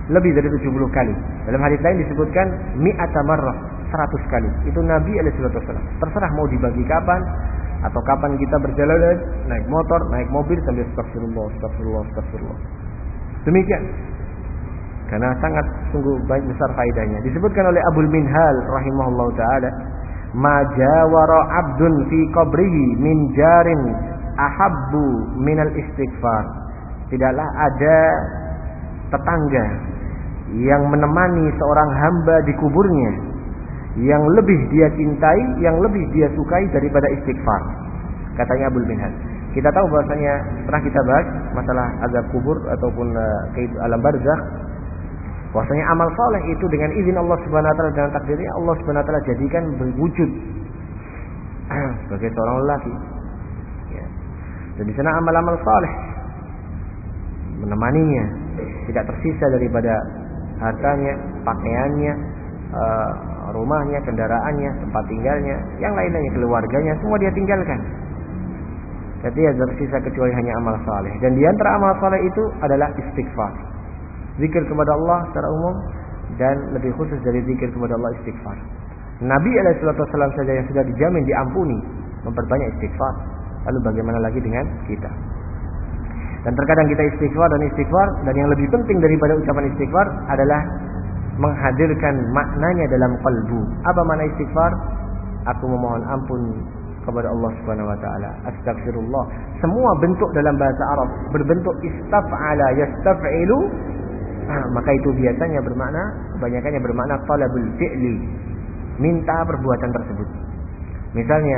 Speaker 1: lebih dari tujuh puluh kali. Dalam hadis lain disebutkan mi'ata marrah, seratus kali. Itu Nabi alaihi wasallam. Terserah mau dibagi kapan, atau kapan kita berjalan, naik motor, naik mobil sambil astagfirullah, astagfirullah, astagfirullah. Demikian. Karena sangat sungguh baik besar faedahnya. Disebutkan oleh Abul Minhal rahimahullah taala, "Ma jawara 'abdun fi qabrihi min jarin ahabbu minal istighfar." Tidaklah ada tetangga yang menemani seorang hamba di kuburnya yang lebih dia cintai, yang lebih dia sukai daripada istighfar. Katanya Abul Minhal. Kita tahu bahwasanya pernah kita bahas masalah azab kubur ataupun uh, alam barzakh, bahwasanya amal saleh itu dengan izin Allah Subhanahu wa taala, dengan takdirnya Allah Subhanahu wa taala jadikan berwujud sebagai seorang lelaki. Ya. Dan di sana amal-amal saleh menemaninya, tidak tersisa daripada hartanya, pakaiannya, uh, rumahnya, kendaraannya, tempat tinggalnya, yang lain-lainnya, keluarganya, semua dia tinggalkan. Jadi tidak tersisa kecuali hanya amal saleh. Dan di antara amal saleh itu adalah istighfar, zikir kepada Allah secara umum, dan lebih khusus dari zikir kepada Allah istighfar. Nabi alaihi wasallam saja yang sudah dijamin diampuni memperbanyak istighfar. Lalu bagaimana lagi dengan kita? Dan terkadang kita istighfar dan istighfar, dan yang lebih penting daripada ucapan istighfar adalah menghadirkan maknanya dalam qalbu. Apa makna istighfar? Aku memohon ampun kepada Allah Subhanahu wa taala. Astaghfirullah. Semua bentuk dalam bahasa Arab berbentuk istaf'ala yastaf'ilu, ah, maka itu biasanya bermakna, kebanyakannya bermakna talabul fi'li, minta perbuatan tersebut. Misalnya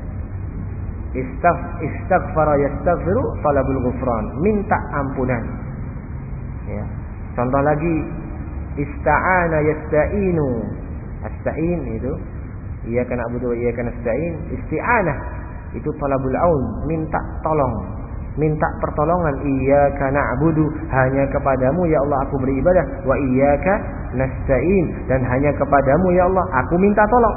Speaker 1: istaf istaghfara yastaghfiru talabul ghufran, minta ampunan. Ya. Contoh lagi ista'ana yasta'inu, asta'in itu iyyaka na'budu wa iyyaka nasta'in. Isti'anah itu talabul aun, minta tolong, minta pertolongan. Iyyaka na'budu, hanya kepadamu ya Allah aku beribadah, wa iyyaka nasta'in, dan hanya kepadamu ya Allah aku minta tolong.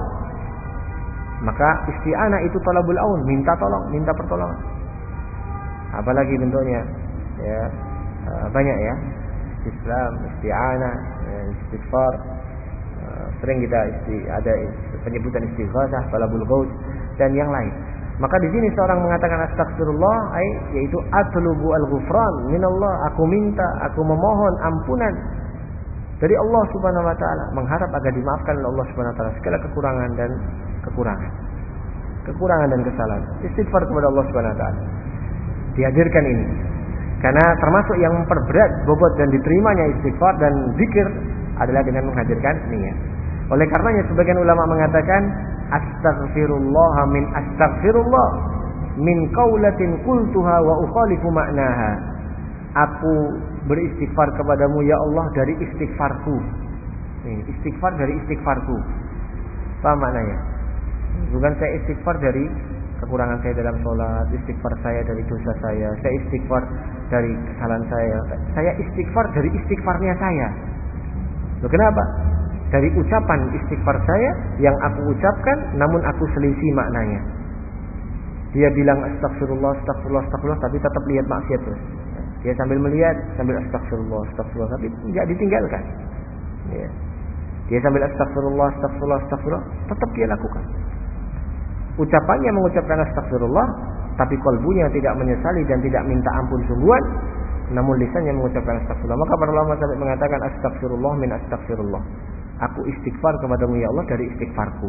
Speaker 1: Maka isti'anah itu talabul aun, minta tolong, minta pertolongan. Apalagi bentuknya? Ya, banyak ya. Islam, isti'anah, istighfar. Sering kita isti, ada penyebutan istighatsah, talabul ghaus, dan yang lain. Maka di sini seorang mengatakan astaghfirullah, ay, yaitu atlubu al-ghufran minallah, aku minta, aku memohon ampunan dari Allah Subhanahu wa taala, mengharap agar dimaafkan oleh Allah Subhanahu wa taala segala kekurangan dan kekurangan. Kekurangan dan kesalahan. Istighfar kepada Allah Subhanahu wa taala. Dihadirkan ini. Karena termasuk yang memperberat bobot dan diterimanya istighfar dan zikir adalah dengan menghadirkan niat. Oleh karenanya sebagian ulama mengatakan astaghfirullah min astaghfirullah min qaulatin qultuha wa ukhalifu maknaha. Aku beristighfar kepadamu ya Allah dari istighfarku. Nih, istighfar dari istighfarku. Apa maknanya? Bukan saya istighfar dari kekurangan saya dalam sholat, istighfar saya dari dosa saya, saya istighfar dari kesalahan saya, saya istighfar dari istighfarnya saya. Loh, kenapa? Dari ucapan istighfar saya yang aku ucapkan, namun aku selisih maknanya. Dia bilang astagfirullah, astagfirullah, astagfirullah, tapi tetap lihat maksiat terus. Dia sambil melihat, sambil astagfirullah, astagfirullah, tapi tidak ditinggalkan. Ya. Dia sambil astagfirullah, astagfirullah, astagfirullah, tetap dia lakukan. Ucapannya mengucapkan astagfirullah, tapi kalbunya tidak menyesali dan tidak minta ampun sungguhan, namun lisannya mengucapkan astagfirullah. Maka para ulama sampai mengatakan astagfirullah min astagfirullah. Aku istighfar kepadamu ya Allah dari istighfarku.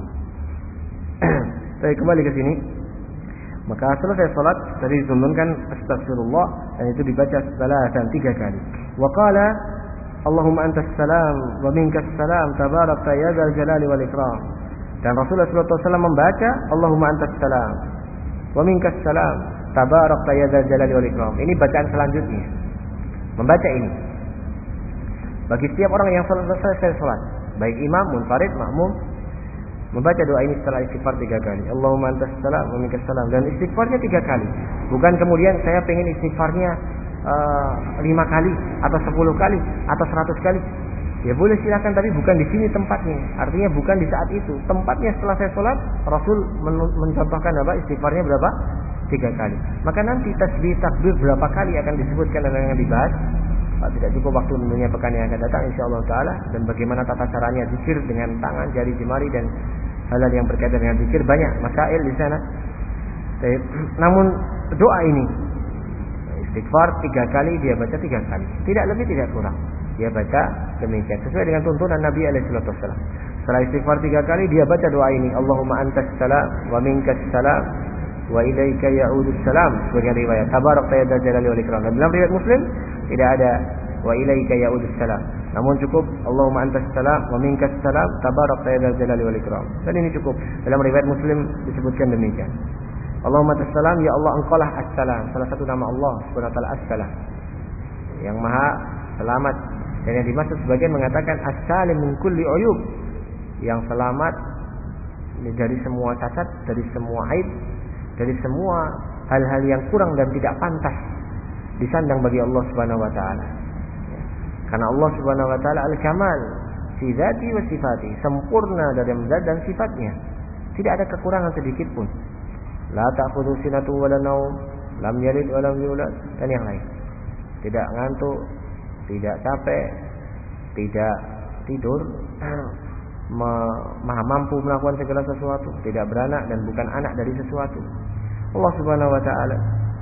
Speaker 1: Saya kembali ke sini. Maka selesai salat tadi dituntunkan astagfirullah, dan itu dibaca salatan tiga kali. Wa qala Allahumma antas salam wa minkas salam tabarakta ya dzal jalali wal ikram. Dan Rasulullah sallallahu alaihi wasallam membaca Allahumma antas salam wa minkas salam tabarakta ya dzal jalali wal ikram. Ini bacaan selanjutnya. Membaca ini bagi setiap orang yang selesai salat, baik imam, munfarid, makmum, membaca doa ini setelah istighfar tiga kali. Allahumma antas salam wa minkas salam, dan istighfarnya tiga kali. Bukan kemudian saya pengen istighfarnya uh, lima kali atau sepuluh kali atau seratus kali. Ya boleh silakan, tapi bukan di sini tempatnya. Artinya bukan di saat itu. Tempatnya setelah saya sholat, Rasul men- mencontohkan apa? Istighfarnya berapa? Tiga kali. Maka nanti tasbih takbir berapa kali akan disebutkan dan akan dibahas Kalau tidak cukup waktu tentunya pekan yang akan datang insyaallah taala, dan bagaimana tata caranya zikir dengan tangan, jari, jemari dan hal-hal yang berkaitan dengan zikir, banyak masail di sana. Namun doa ini istighfar tiga kali, dia baca tiga kali, tidak lebih tidak kurang, dia baca demikian sesuai dengan tuntunan Nabi alaihi wasallam. Setelah istighfar tiga kali, dia baca doa ini, Allahumma antas salam wa minkas salam wa ilaika ya'udus salam, sebagai riwayat tabarakta ya dzal jalali wal ikram. Dan dalam riwayat Muslim tidak ada wa ilaika ya'udus salam, namun cukup Allahumma antas salam wa minkas salam tabarakta ya dzal jalali wal ikram. Dan ini cukup. Dalam riwayat Muslim disebutkan demikian. Allahumma antas salam, ya Allah engkaulah as-salam, salah satu nama Allah subhanahu wa ta'ala as-salam, yang maha selamat. Dan yang dimaksud sebagian mengatakan as-salim min kulli uyub, yang selamat dari semua cacat, dari semua aib, dari semua hal-hal yang kurang dan tidak pantas disandang bagi Allah Subhanahu wa taala. Karena Allah Subhanahu wa taala al-kamal fi dzati wa sifati, sempurna dalam zat dan sifatnya. Tidak ada kekurangan sedikit pun. La ta'khudhu sinatun wa la naum, lam yalid wa lam yulad, dan yang lain. Tidak ngantuk, tidak capek, tidak tidur, maha mampu melakukan segala sesuatu, tidak beranak dan bukan anak dari sesuatu. Allah Subhanahu wa taala.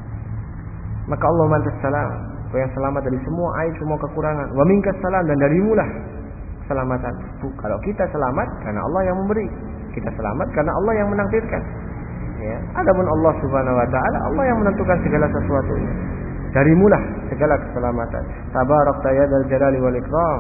Speaker 1: Maka Allah mantas salam, kau yang selamat dari semua aib, semua kekurangan. Wa minkas salam, dan darimulah keselamatan. Kalau kita selamat karena Allah yang memberi, kita selamat karena Allah yang menakdirkan. Ya, adapun Allah Subhanahu wa taala, Allah yang menentukan segala sesuatunya. Darimulah segala keselamatan. Tabarakta ya dzal jalali wal ikram.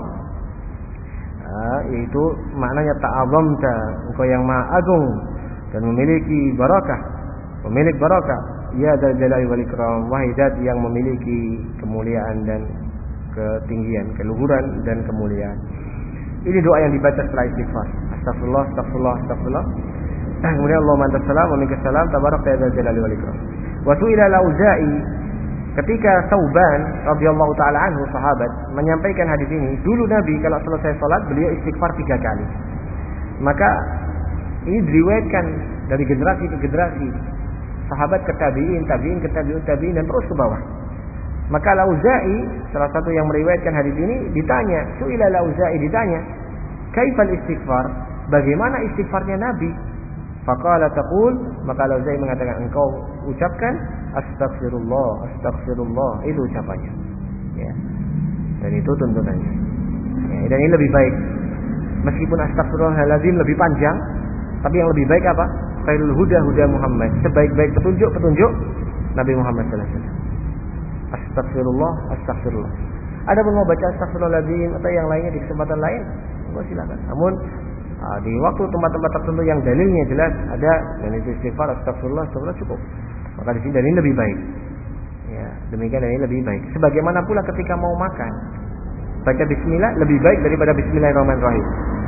Speaker 1: Nah, yaitu maknanya ta'azamta, engkau yang maha agung dan memiliki barakah, pemilik barakah. Ya dzal jalali wal ikram, wahai zat yang memiliki kemuliaan dan ketinggian, keluhuran dan kemuliaan. Ini doa yang dibaca setelah istighfar. Astagfirullah, astagfirullah, astagfirullah. Kemudian Allah mantas salam wa minkas salam tabarakta ya dzal jalali wal ikram. Wa su'ila al-Auza'i, ketika Tsauban radhiyallahu taala anhu, sahabat, menyampaikan hadis ini, dulu Nabi kalau selesai salat beliau istighfar tiga kali. Maka ini diriwayatkan dari generasi ke generasi, sahabat ke tabi'in, tabi'in ke tabi'ut tabi'in, dan terus ke bawah. Maka Al-Auza'i, salah satu yang meriwayatkan hadis ini, ditanya, su'ila Al-Auza'i, ditanya, kaifal istighfar? Bagaimana istighfarnya Nabi? Faqala taqul, maka Al-Auza'i mengatakan, engkau ucapkan astaghfirullah, astaghfirullah, itu ucapannya. Ya. Dan itu tuntunannya. Ya, dan ini lebih baik. Meskipun astaghfirullahaladzim lebih panjang, tapi yang lebih baik apa? Khairul huda huda Muhammad. Sebaik-baik petunjuk petunjuk Nabi Muhammad sallallahu alaihi wasallam. Astaghfirullah, astaghfirullah. Ada pun mau baca astaghfirullahaladzim atau yang lainnya di kesempatan lain, monggo silakan. Namun di waktu tempat-tempat tertentu yang dalilnya jelas ada, dan itu istighfar astaghfirullah, astaghfirullah cukup. Maka di sini dan ini lebih baik. Ya, demikian dan ini lebih baik. Sebagaimana pula ketika mau makan, baca bismillah lebih baik daripada bismillahirrahmanirrahim.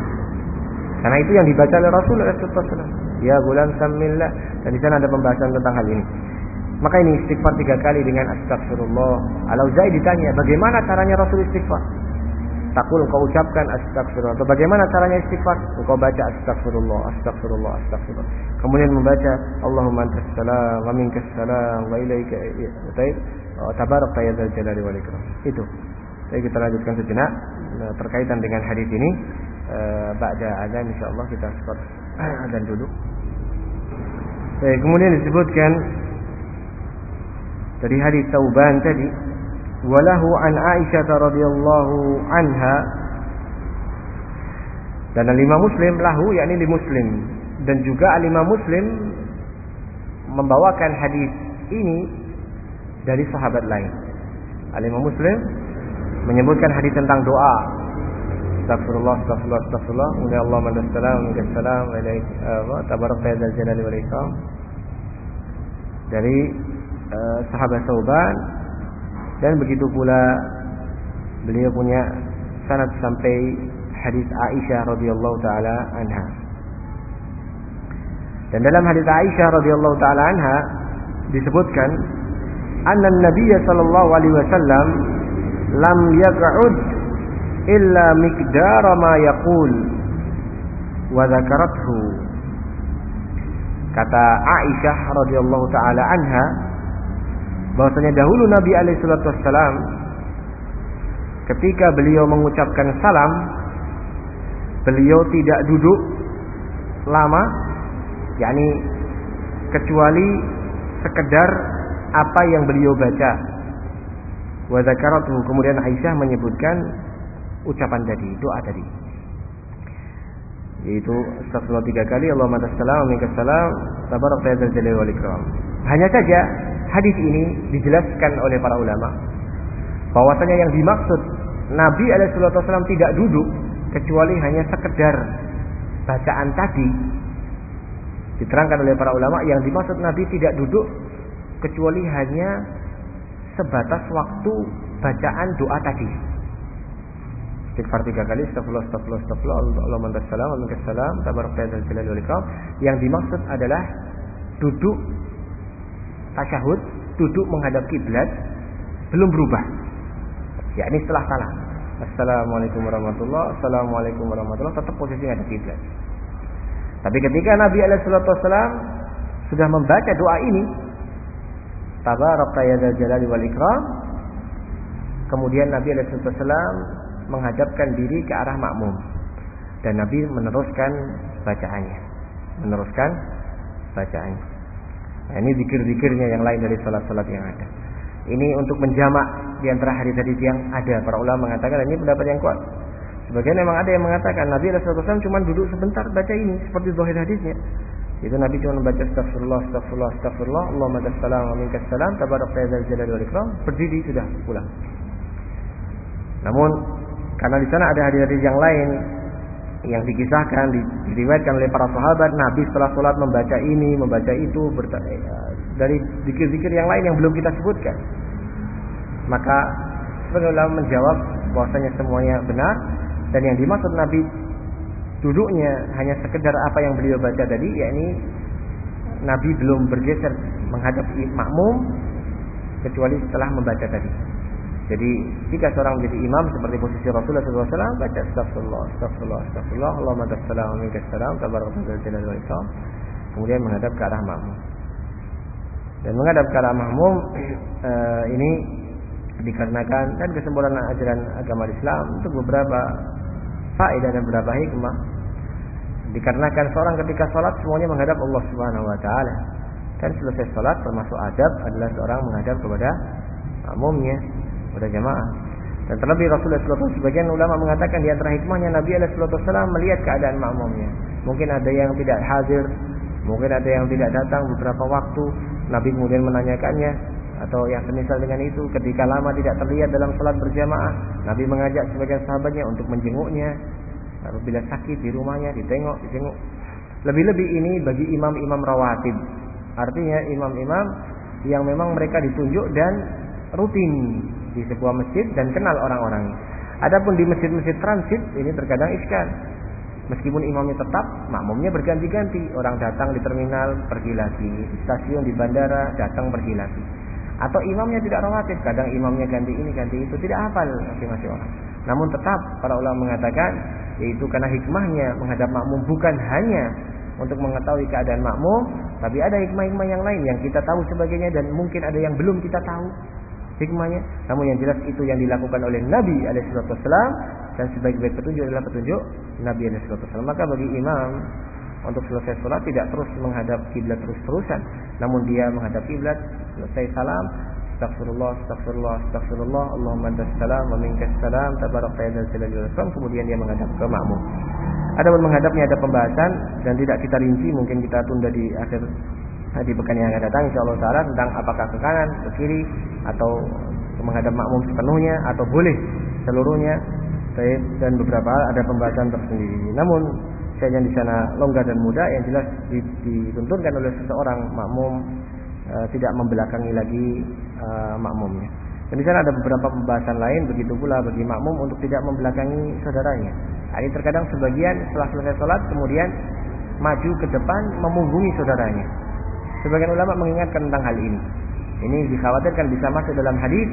Speaker 1: Karena itu yang dibaca oleh Rasulullah sallallahu alaihi wasallam. Ya gulam samillah, dan di sana ada pembahasan tentang hal ini. Maka ini istighfar tiga kali dengan astaghfirullah. Al-Auza'i ditanya, bagaimana caranya Rasul istighfar? Takul, kau ucapkan astaghfirullah. Atau bagaimana caranya istighfar? Kau baca astaghfirullah, astaghfirullah, astaghfirullah. Kemudian membaca Allahumma antas salam wa minkas salam wa ilaika tabarakta ya dzal jalali wal ikram. Itu. Jadi kita lanjutkan sejenak terkaitan dengan hadis ini. Ba'da azan insyaallah kita start azan dulu. Baik, kemudian disebutkan dari hadis Tsauban tadi, walahu an Aisyah radhiyallahu anha, dan al-Imam Muslim, lahu yakni li Muslim, dan juga al-Imam Muslim membawakan hadis ini dari sahabat lain. Al-Imam Muslim menyebutkan hadis tentang doa astagfirullah, astagfirullah, astagfirullah, kemudian Allah mandas salam, mandas salam, wa ilaik tabarakta ya dzal jalali wal ikram, dari uh, sahabat Tsauban. Dan begitu pula beliau punya sanad sampai hadis Aisyah radhiyallahu taala anha. Dan dalam hadis Aisyah radhiyallahu taala anha disebutkan, anna Nabiy sallallahu alaihi wasallam lam yaq'ud illa miqdara ma yaqul wa dzakarathu. Kata Aisyah radhiyallahu taala anha, bahwasanya dahulu Nabi alaihi salatu wassalam ketika beliau mengucapkan salam, beliau tidak duduk lama, yakni kecuali sekedar apa yang beliau baca. Wa dzakaratu, kemudian Aisyah menyebutkan ucapan tadi, doa tadi, yaitu astagfirullah tiga kali, Allahumma tassalam wa minkas salam tabarakta ya dzal jalali wal ikram. Hanya saja hadis ini dijelaskan oleh para ulama bahwasanya yang dimaksud Nabi alaihi wasallam tidak duduk kecuali hanya sekedar bacaan tadi. Diterangkan oleh para ulama yang dimaksud Nabi tidak duduk kecuali hanya sebatas waktu bacaan doa tadi. Istighfar tiga kali, astagfirullah, astagfirullah, astagfirullah, Allahumma tassalam wa minkas salam tabarakta ya dzal jalali wal ikram. Yang dimaksud adalah duduk tasyahud, duduk menghadap kiblat, belum berubah, yakni setelah salam, assalamualaikum warahmatullahi, assalamualaikum warahmatullahi, tetap posisi menghadap kiblat. Tapi ketika Nabi alaihi wasallam sudah membaca doa ini, tabarakta ya dzal jalali wal ikram, kemudian Nabi alaihi wasallam menghadapkan diri ke arah makmum dan Nabi meneruskan bacaannya, meneruskan bacaannya. Nah, ini zikir-zikirnya yang lain dari salat-salat yang ada. Ini untuk menjamak di antara hadis-hadis yang ada. Para ulama mengatakan ini pendapat yang kuat. Sebagian memang ada yang mengatakan Nabi alaihi wasallam cuma duduk sebentar baca ini seperti zahir hadisnya. Itu Nabi cuma membaca astagfirullah, astagfirullah, astagfirullah, Allahumma tassalam wa minkas salam tabarakta ya dzal jalali wal ikram, berdiri sudah pulang. Namun karena di sana ada hadis-hadis yang lain yang dikisahkan, diriwayatkan oleh para sahabat, Nabi setelah sholat membaca ini, membaca itu, berta- dari zikir-zikir yang lain yang belum kita sebutkan. Maka sebagian ulama menjawab bahwasanya semuanya benar, dan yang dimaksud Nabi duduknya hanya sekedar apa yang beliau baca tadi, yakni Nabi belum bergeser menghadap makmum kecuali setelah membaca tadi. Jadi jika seorang menjadi imam seperti posisi Rasulullah shallallahu alaihi wasallam, baca astagfirullah, astagfirullah, astagfirullah, Allahumma tassalam wa minkas salam tabarakta ya dzal jalali wal ikram, kemudian menghadap ke arah makmum. Dan menghadap ke arah makmum eh, ini dikarenakan dan kesempurnaan ajaran agama Islam untuk beberapa faedah dan beberapa hikmah. Dikarenakan seorang ketika salat semuanya menghadap Allah Subhanahu wa taala, dan selesai salat termasuk adab adalah seorang menghadap kepada makmumnya, kepada jamaah. Dan terlebih Rasulullah shallallahu alaihi wasallam, sebagian ulama mengatakan di antara hikmahnya Nabi shallallahu alaihi wasallam melihat keadaan makmumnya. Mungkin ada yang tidak hadir, mungkin ada yang tidak datang beberapa waktu, Nabi kemudian menanyakannya, atau yang semisal dengan itu. Ketika lama tidak terlihat dalam salat berjamaah, Nabi mengajak sebagian sahabatnya untuk menjenguknya. Apabila sakit di rumahnya, ditengok, ditengok. Lebih-lebih ini bagi imam-imam rawatib, artinya imam-imam yang memang mereka ditunjuk dan rutin di sebuah masjid dan kenal orang-orangnya. Adapun di masjid-masjid transit ini terkadang iskal. Meskipun imamnya tetap, makmumnya berganti-ganti. Orang datang di terminal, pergi lagi. Di stasiun, di bandara, datang, pergi lagi. Atau imamnya tidak rawatib, kadang imamnya ganti ini, ganti itu, tidak hafal masing-masing orang. Namun tetap para ulama mengatakan, yaitu karena hikmahnya menghadap makmum bukan hanya untuk mengetahui keadaan makmum, tapi ada hikmah-hikmah yang lain yang kita tahu sebagainya, dan mungkin ada yang belum kita tahu hikmahnya. Namun yang jelas itu yang dilakukan oleh Nabi alaihi wasallam, dan sebaik-baik petunjuk adalah petunjuk Nabi alaihi wasallam. Maka bagi imam untuk selesai sholat tidak terus menghadap kiblat terus-terusan, namun dia menghadap kiblat, selesai salam, astagfirullah, astagfirullah, astagfirullah, Allahumma antas salam wa minkas salam tabarakta ya dzal jalali wal ikram, kemudian dia menghadap ke makmum. Adapun menghadapnya ada pembahasan dan tidak kita rinci, mungkin kita tunda di akhir di pekan yang akan datang insyaallah taala, tentang apakah ke kanan, ke kiri, atau menghadap makmum sepenuhnya, atau boleh seluruhnya, dan beberapa ada pembahasan tersendiri. Namun saya yang di sana longgar dan mudah, yang jelas dituntunkan oleh seseorang makmum e, tidak membelakangi lagi e, makmumnya. Dan di sana ada beberapa pembahasan lain, begitu pula bagi makmum untuk tidak membelakangi saudaranya. Ini terkadang sebagian setelah selesai sholat kemudian maju ke depan memunggungi saudaranya. Sebagian ulama mengingatkan tentang hal ini. Ini dikhawatirkan bisa masuk dalam hadis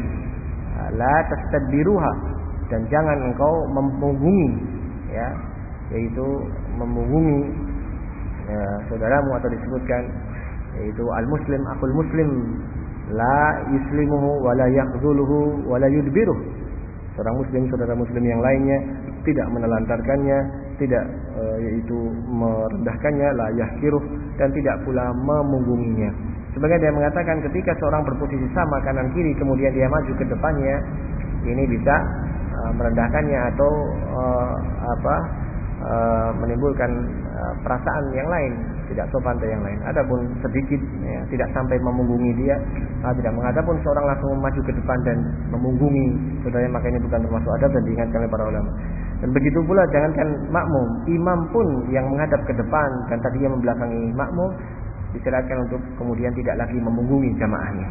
Speaker 1: la tastadbiruha, dan jangan engkau memunggungi, ya, yaitu memunggungi ya, saudaramu, atau disebutkan yaitu al-muslim akul muslim la yuslimuhu wa la yakhzuluhu wa la yudbiruh. seorang muslim, saudara muslim yang lainnya, tidak menelantarkannya, tidak e, yaitu merendahkannya, la yahkiruh, dan tidak pula memunggunginya. Sebagian dia mengatakan ketika seorang berposisi sama kanan kiri kemudian dia maju ke depannya, ini bisa e, merendahkannya atau e, apa e, menimbulkan e, perasaan yang lain, tidak sopan atau yang lain. Adapun sedikit ya, tidak sampai memunggungi dia, nah, tidak mengadapun seorang langsung maju ke depan dan memunggungi saudaranya, maka ini bukan termasuk adab dan diingatkan oleh para ulama. Dan begitu pula jangankan makmum, imam pun yang menghadap ke depan dan tadinya membelakangi makmum disyariatkan untuk kemudian tidak lagi memunggungi jamaahnya.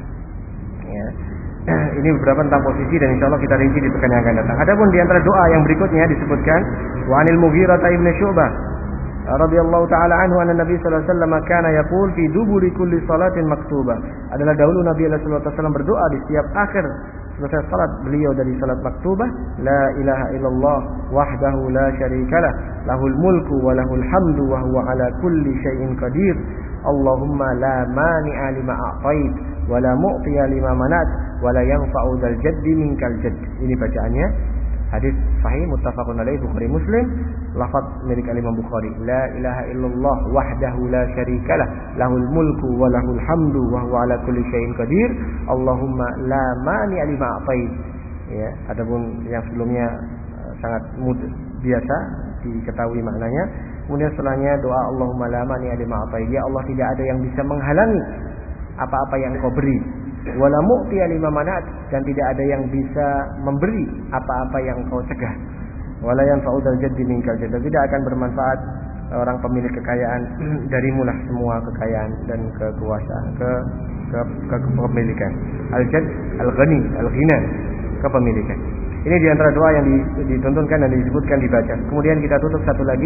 Speaker 1: Ya. Ini beberapa tentang posisi dan insya Allah kita rinci di pekan yang akan datang. Adapun di antara doa yang berikutnya disebutkan wa anil Mughirah ibn Syu'bah radhiyallahu taala anhu anna Nabi sallallahu alaihi wasallam kana yaqul fi duburi kulli salatin maktubah. Adalah dahulu Nabi sallallahu alaihi wasallam berdoa di setiap akhir selesai salat beliau dari salat maktubah, la ilaha illallah wahdahu la syarikalah, lahul mulku wa lahul hamdu wa huwa ala kulli syai'in qadir. Allahumma la mani'a lima a'tait wa la mu'tiya lima manat wa la yanfa'u dzal jaddi minkal jadd. Ini bacaannya. Hadis sahih muttafaqun alaih Bukhari Muslim, lafaz milik Imam Bukhari, la ilaha illallah wahdahu la syarikalah, lahul mulku wa lahul hamdu wa huwa ala kulli syai'in qadir. Allahumma la mani'a lima a'tait. Ya, adapun yang sebelumnya sangat mudah biasa diketahui maknanya. Kemudian setelahnya doa Allahumma la mani'a lima a'tait. Ya Allah, tidak ada yang bisa menghalangi apa-apa yang Engkau beri. Wala mu'tiya lima manat, dan tidak ada yang bisa memberi apa-apa yang Engkau cegah. Wala yanfa'u dzal jaddi minkal jadd. Tidak akan bermanfaat orang pemilik kekayaan darimu lah semua kekayaan dan kekuasaan, ke ke, ke kepemilikan. Al-jadd al-ghani, al-ghina, kepemilikan. Ini di antara doa yang dituntunkan dan disebutkan dibaca. Kemudian kita tutup satu lagi.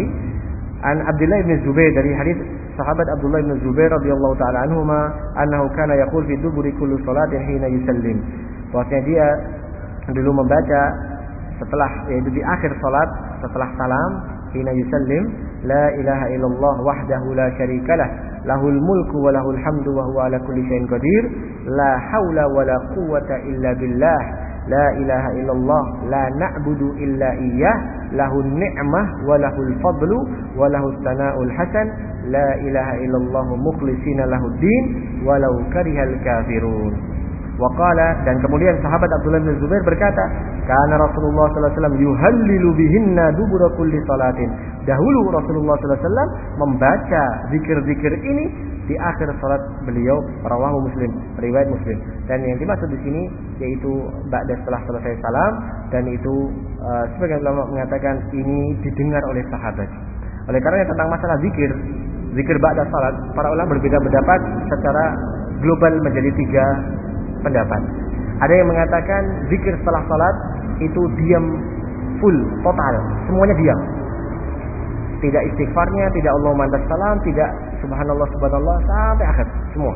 Speaker 1: An Abdullah bin Zubair, dari hadis sahabat Abdullah bin Zubair radhiyallahu taala anhuma, annahu kana yaqul fi duburi kulli salatin hina yusallim. Bahwasanya dia dulu membaca setelah, yaitu di akhir salat setelah salam, hina yusallim, la ilaha illallah wahdahu la syarikalah, lahul mulku wa lahul hamdu wa huwa ala kulli syai'in qadir, la haula wa la quwwata illa billah, la ilaha illallah la na'budu illa iyyah, lahun ni'mah wa lahul fadlu wa lahus sana'ul hasan, la ilaha illallah mukhlishina lahuddin walau karihal kafirun. Wa qala, dan kemudian sahabat Abdullah bin Zubair berkata, kana Rasulullah sallallahu alaihi wasallam yuhallilu bihinna dubura kulli salatin. Dahulu Rasulullah sallallahu alaihi wasallam membaca zikir-zikir ini di akhir salat beliau, rawahu Muslim, riwayat Muslim. Dan yang dimaksud di sini yaitu ba'da setelah selesai salam, dan itu uh, sebagian ulama mengatakan ini didengar oleh sahabat. Oleh karena tentang masalah zikir, zikir ba'da salat, para ulama berbeda pendapat secara global menjadi tiga pendapat. Ada yang mengatakan zikir setelah salat itu diam full, total, semuanya diam. Tidak istighfarnya, tidak Allahumma antas salam, tidak subhanallah subhanallah sampai akhir semua.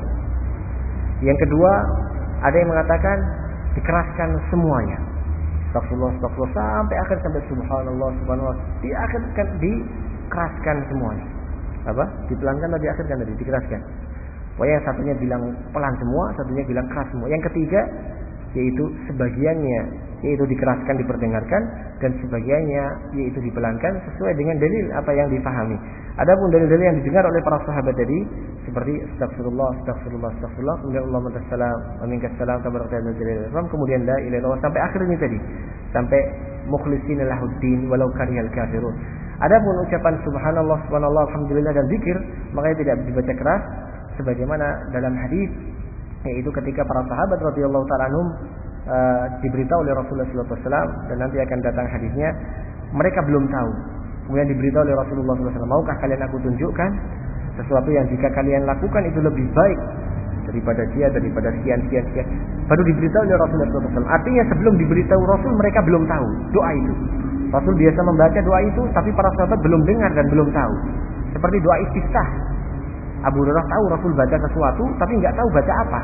Speaker 1: Yang kedua, ada yang mengatakan dikeraskan semuanya. Astagfirullah, astagfirullah sampai akhir, sampai subhanallah subhanallah. Di akhir kan dikeraskan semuanya. Apa? Dipelankan atau diakhirkan tadi? Dikeraskan. Pokoknya yang satunya bilang pelan semua, satunya bilang keras semua. Yang ketiga yaitu sebagiannya yaitu dikeraskan, diperdengarkan, dan sebagiannya yaitu dipelankan sesuai dengan dalil apa yang difahami. Adapun dalil-dalil yang didengar oleh para sahabat tadi seperti astagfirullah, astagfirullah, astagfirullah, kemudian Allah mantassalam, aminkas salam, tabarakallahul jalil, kemudian la ilaha illallah sampai akhir ini tadi, sampai mukhlishina lahuddin walau karihal kafirun. Adapun ucapan subhanallah, subhanallah, alhamdulillah dan zikir, makanya tidak dibaca keras sebagaimana dalam hadis, yaitu ketika para sahabat radhiyallahu ta'ala anhum uh, diberitahu oleh Rasulullah sallallahu alaihi wasallam, dan nanti akan datang hadisnya, mereka belum tahu. Kemudian diberitahu oleh Rasulullah sallallahu alaihi wasallam, maukah kalian aku tunjukkan sesuatu yang jika kalian lakukan itu lebih baik daripada dia, daripada sekian sekian sekian. Baru diberitahu oleh Rasulullah sallallahu alaihi wasallam. Artinya sebelum diberitahu Rasul, mereka belum tahu doa itu. Rasul biasa membaca doa itu, tapi para sahabat belum dengar dan belum tahu. Seperti doa istiftah. Abu Hurairah tahu Rasul baca sesuatu, tapi nggak tahu baca apa.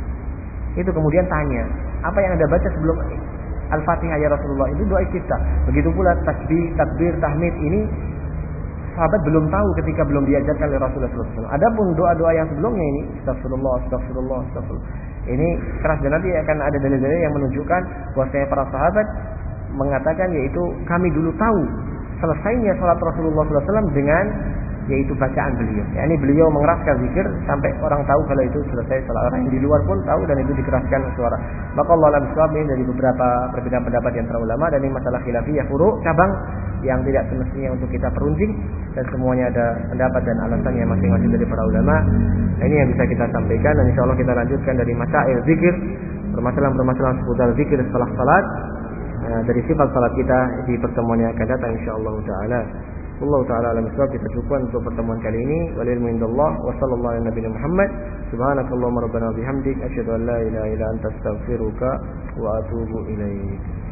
Speaker 1: Itu kemudian tanya, apa yang Anda baca sebelum Al-Fatihah ya Rasulullah? Itu doa istiftah. Begitu pula tasbih, takbir, tahmid ini sahabat belum tahu ketika belum diajarkan oleh Rasulullah sallallahu alaihi wasallam. Adapun doa-doa yang sebelumnya ini, astagfirullah, astagfirullah, astagfirullah, ini keras, dan nanti akan ada dalil-dalil yang menunjukkan bahwasanya para sahabat mengatakan yaitu kami dulu tahu selesainya salat Rasulullah sallallahu alaihi wasallam dengan yaitu bacaan beliau. Ya, ini beliau mengeraskan zikir sampai orang tahu kalau itu selesai salat. Orang yang di luar pun tahu dan itu dikeraskan suara. Maka Allah alam bisawab ini dari beberapa perbedaan pendapat di antara ulama dan ini masalah khilafiyah furu' cabang yang tidak semestinya untuk kita perunding dan semuanya ada pendapat dan alasannya masing-masing dari para ulama. Nah, ini yang bisa kita sampaikan dan insyaallah kita lanjutkan dari masail zikir, permasalahan-permasalahan seputar zikir setelah salat uh, dari sifat salat kita di pertemuan yang akan datang insyaallah taala. Allah taala alam bisawab. Kita cukupkan untuk pertemuan kali ini. Walil indallah wa sallallahu ala nabiyina Muhammad. Subhanakallahumma rabbana bihamdik asyhadu an la ilaha illa anta astaghfiruka wa atubu ilaik.